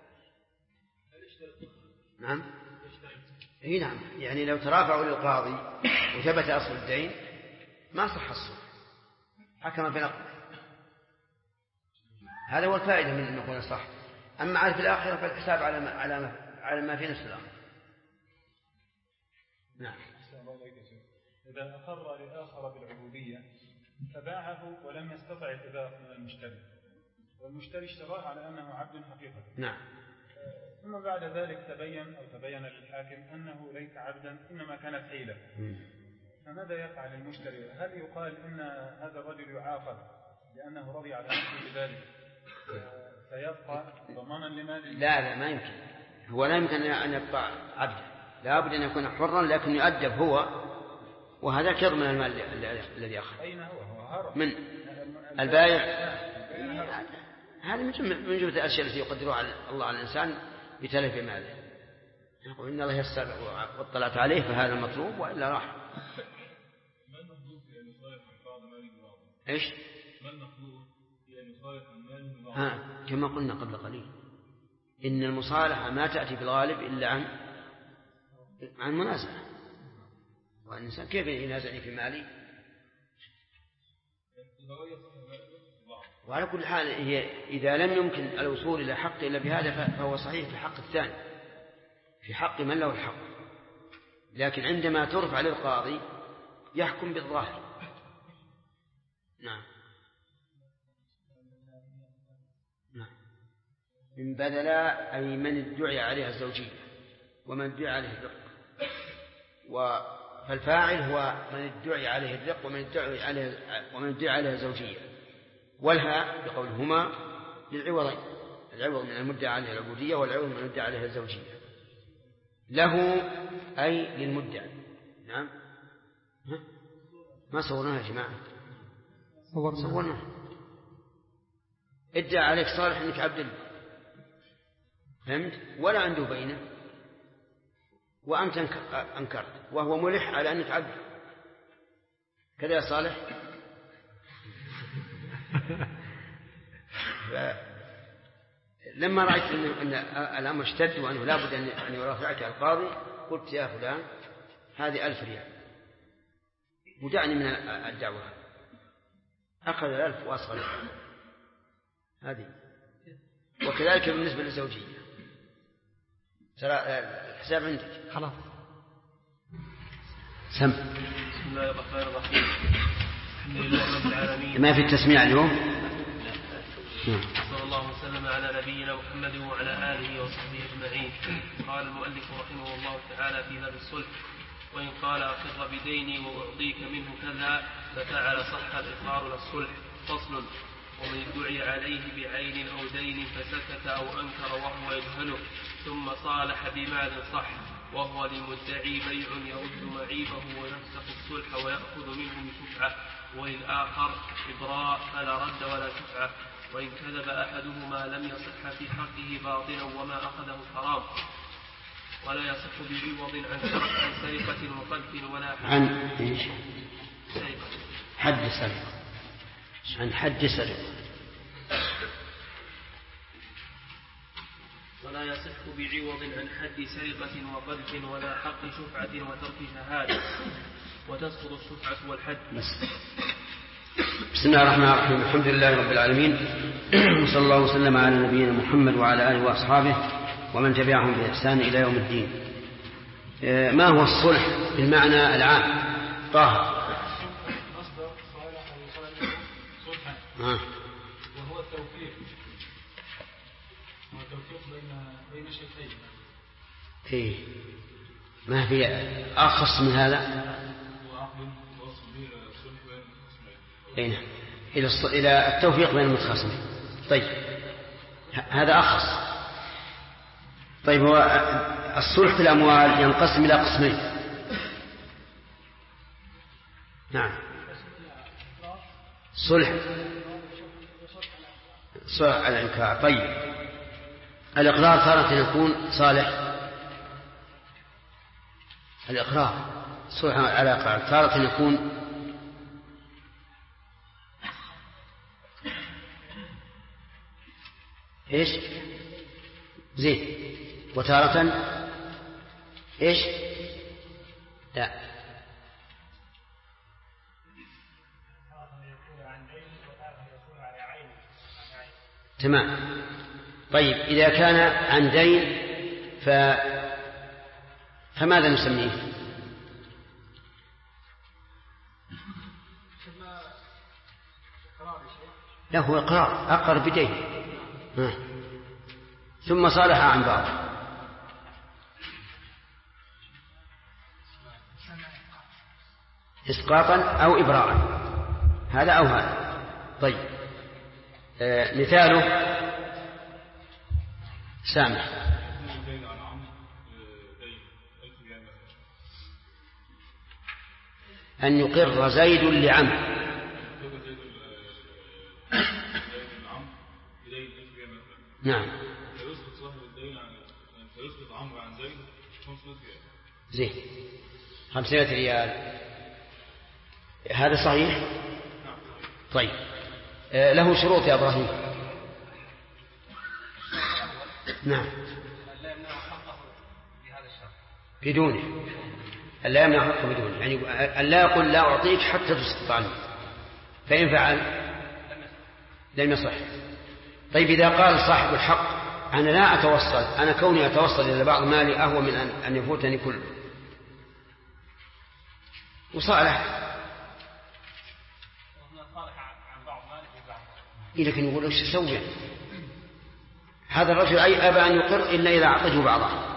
نعم. اي نعم، يعني لو ترافعوا للقاضي وثبت أصل الدين ما صح الصلح، حكم بنقض. هذا هو الفائدة من أن نقول صح. أما عاد في الآخرة فالحساب على ما في نفس الأمر. نعم. إذا أقر لآخر بالعبودية فباعه ولم يستطع الإباء من المشتري، والمشتري اشتراه على أنه عبد حقيقة. نعم. ثم بعد ذلك تبين للحاكم أنه ليس عبدا إنما كانت حيلة. فماذا يفعل المشتري؟ هل يقال إن هذا الرجل يعاقب لأنه رضي على نفسه بذلك فيبقى ضمانا لماله؟ لا ما يمكن. هو لا يمكن أن يبقى عبدا، لا بد أن يكون حرا، لكن يؤدب هو، وهذا كر من المال الذي أخذ. أين هو هرب من البائع. هذا من جملة الأشياء التي يقدرها الله على الإنسان بتلف ماله. يقول إن الله يسر واطلعت عليه فهذا المطلوب، وإلا راح. ما المطلوب في أن يصالح بعض ماله بعض؟ إيش؟ ما المطلوب في أن يصالح ماله بعض؟ كما قلنا قبل قليل إن المصالحة ما تأتي بالغالب إلا عن منازعة، والإنسان كيف ينازعني في مالي؟ وعلى كل حال هي إذا لم يمكن الوصول إلى حق إلا بهذا فهو صحيح في حق الثاني، في حق من له الحق، لكن عندما ترفع للقاضي يحكم بالظاهر. نعم. من بدل أي من ادعي عليها الزوجية ومن ادعي عليه الرق، فالفاعل هو من ادعي عليه الرق ومن ادعي عليها الزوجية، والها بقولهما للعوضين، العوض من المدعي عليه العبودية والعوض من المدعي عليها الزوجية. له أي للمدعي. نعم. ما صورناها يا جماعة؟ صورناها. ادعى عليك صالح انك عبد الله، فهمت؟ ولا عنده بينه، وأنت أنكرت، وهو ملح على أنك عبد. كذا يا صالح. لما رأيت أن الأمر اشتد وأنه لا بد أن يرافعك القاضي، قلت يا فلان هذه 1000 ريال ودعني من الدعوة. أخذ 1000 وأصغر هذه. وكذلك بالنسبة للزوجية، ترى الحساب عندك خلاص. سم. بسم الله الرحمن الرحيم. الحمد لله رب العالمين. ما في التسميع اليوم. صلى الله وسلم على نبينا محمد وعلى آله وصحبه أجمعين. قال المؤلف رحمه الله تعالى في باب الصلح: وإن قال أقر بديني وأعطيك منه كذا ففعل صح الإقرار للصلح. فصل: ومن ادعي عليه بعين أو دين فسكت أو أنكر وهو يجهله ثم صالح بمال صح وهو للمدعي بيع يرد معيبه ويفسخ الصلح ويأخذ منه بشفعة، وللآخر إبراء فلا رد ولا شفعة. وإن كذب أحدهما لم يصح في حقه باطلا وما أخذه حرام، ولا يصح بعوض عن سرقة وقذف ولا عن حد سرقة. عن حد سرقة. ولا يصح بعوض عن حد سرقة وقذف ولا حق شفعة وترك شهادة، وتسقط الشفعة والحد. بسم الله الرحمن الرحيم. الحمد لله رب العالمين، وصلى الله وسلم على نبينا محمد وعلى آله وأصحابه ومن تبعهم بإحسان إلى يوم الدين. ما هو الصلح بالمعنى العام؟ طه. وهو التوفيق بين شيئين. إيه، ما في أخص من هذا؟ إلى التوفيق بين المتخاصمين. طيب، هذا أخص. طيب، هو الصلح في الأموال ينقسم إلى قسمين. نعم، صلح على الإنكار. طيب، الإقرار تارة يكون صالح. الإقرار صلح على الإقرار تارة يكون إيش؟ زين. وتارة إيش؟ لا، تمام. طيب، إذا كان عن دين فماذا نسميه؟ لا، هو إقرار، أقر بدين ثم صالح عن بعض. إسقاطا أو إبراء، هذا أو هذا. طيب، مثاله سامح. أن يقر زيد لعمرو. نعم، فيسقط صاحب الدين فيسقط عمرو عن زيد 500 ريال. زين، 500 ريال، هذا صحيح؟ طيب، له شروط يا إبراهيم. نعم، بدونه، ألا يمنع حقه بدونه، يعني ألا يقول لا أعطيك حتى تسقط عني، فإن فعل لم يصح. طيب، إذا قال صاحب الحق أنا لا أتوصل، أنا كوني أتوصل إلى بعض مالي أهوى من أن يفوتني كله، وصالح، لكن يقول وش يسوي؟ هذا الرجل أي أبى أن يقر إلا إذا أعطته بعضها.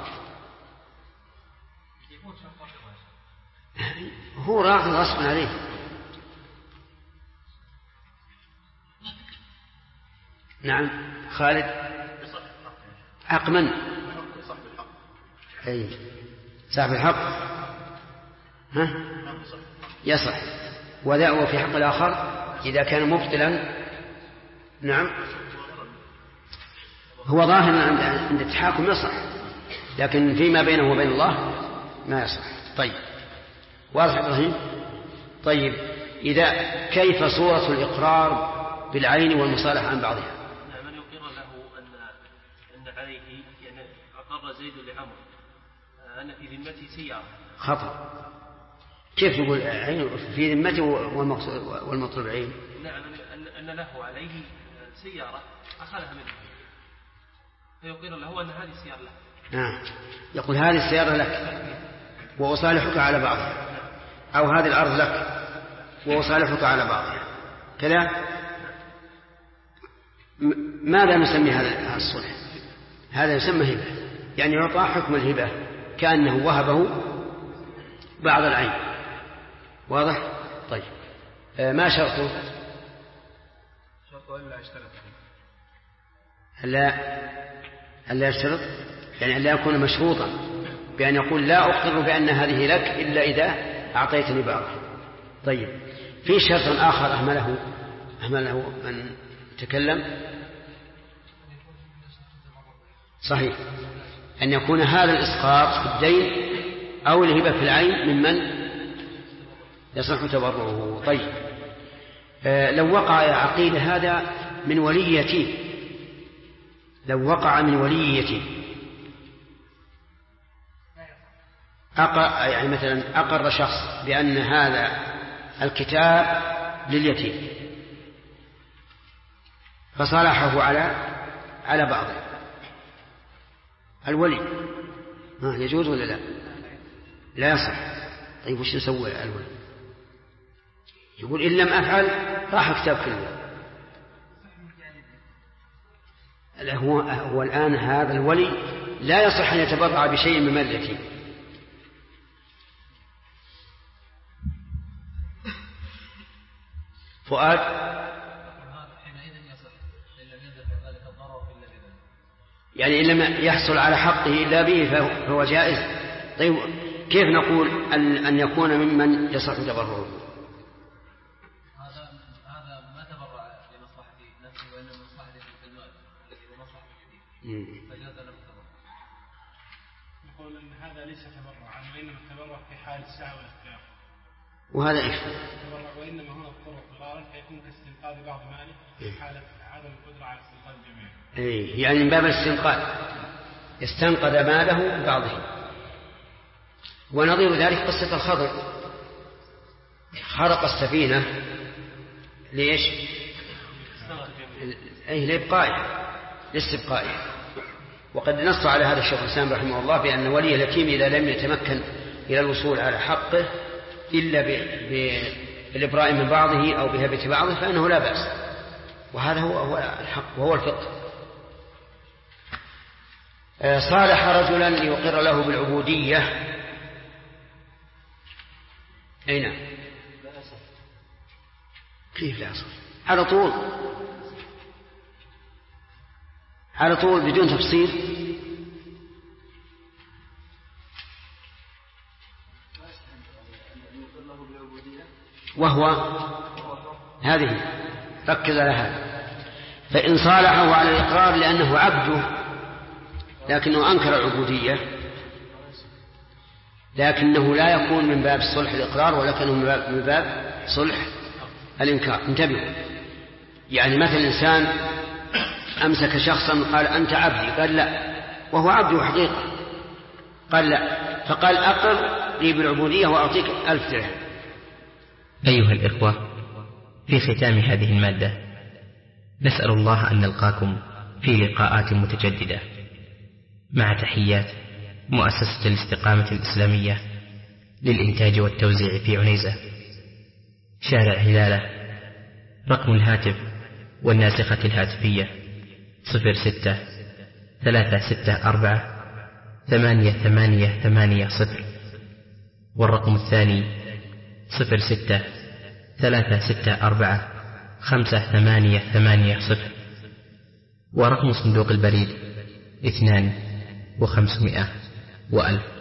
هو راضي غصبا عليه. نعم، خالد. حق من؟ أي صاحب الحق. ها؟ يصح. وذا في حق الآخر إذا كان مبطلا. نعم، هو ظاهر عند التحاكم يصح، لكن فيما بينه وبين الله ما يصح. طيب، واضح إبراهيم؟ طيب، إذا كيف صورة الإقرار بالعين والمصالحة عن بعضها؟ نعم، من يقر له أن عليه، يعني أقر زيد لعمرو أن في ذمته سيارة. خطأ. كيف يقول عين في ذمته والمطلوب عين؟ نعم، أن له عليه سيارة أخذها منه، فيقر له أن هذه السيارة له. يقول هذه السيارة لك وأصالحك على بعضها. أو هذه الأرض لك وأصالحك على بعضها كذا. ماذا نسمي هذا الصلح؟ هذا يسمى هبة، يعني يعطى حكم الهبة كأنه وهبه بعض العين. واضح؟ طيب ما شرطه؟ شرطه إلا يشترط، ألا يشترط، يعني ألا يكون مشروطا بأن يقول لا أقر بأن هذه لك إلا إذا أعطيتني بعضها. طيب في شرط آخر أهمله من تكلم، صحيح، أن يكون هذا الإسقاط في الدين أو الهبة في العين ممن يصح تبرعه. طيب لو وقع يا عقيل هذا من ولي يتيم، لو وقع من ولي يتيم يعني مثلا أقر شخص بأن هذا الكتاب لليتيم فصالحه على بعضه، الولي يجوز ولا لا؟ لا يصح. طيب وش نسوي الولي؟ يقول إن لم أفعل راح كتاب كله. هو الآن هذا الولي لا يصح أن يتبرع بشيء من مال اليتيم. فؤاد يعني إن لم يحصل على حقه إلا به فهو جائز. طيب كيف نقول أن يكون ممن يصح تبرعه؟ هذا ما تبرع لمصلحته نفسه وإنما مصلحته في المال الذي هو مصلحة الجديد فجاز له التبرع. نقول أن هذا ليس تبرعا وإنما التبرع في حال السعة والاختيار. وهذا إيش؟ التبرع وإنما هنا الطرق ضرارا فيكون كاستنقاذ بعض ماله في حالة عدم القدرة على استنقاذ الجميع. يعني من باب الاستنقاذ استنقذ ماله ببعضه. ونظير ذلك قصة الخضر، خرق السفينة ليش؟ لاستبقائه. وقد نص على هذا الشيخ الإسلام رحمه الله بأن ولي اليتيم إذا لم يتمكن إلى الوصول على حقه إلا بالإبراء من بعضه أو بهبة بعضه فإنه لا بأس، وهذا هو الحق وهو الفقه. صالح رجلا ليقر له بالعبودية، أي نعم، كيف لا يصح؟ على طول بدون تفصيل. وهو هذه ركز على هذا، فإن صالحه على الإقرار لأنه عبده لكنه أنكر العبودية، لكنه لا يكون من باب صلح الإقرار ولكنه من باب صلح الإنكار. انتبهوا، يعني مثل الإنسان أمسك شخصا قال أنت عبدي، قال لا، وهو عبده حقيقة، قال لا، فقال أقر لي بالعبودية وأعطيك 1000 درهم. أيها الإخوة، في ختام هذه المادة نسأل الله أن نلقاكم في لقاءات متجددة، مع تحيات مؤسسة الاستقامة الإسلامية للإنتاج والتوزيع في عنيزة، شارع هلالة. رقم الهاتف والناسخة الهاتفية 06-364-8880، والرقم الثاني 06-364-5880، ورقم صندوق البريد 2500 و1000.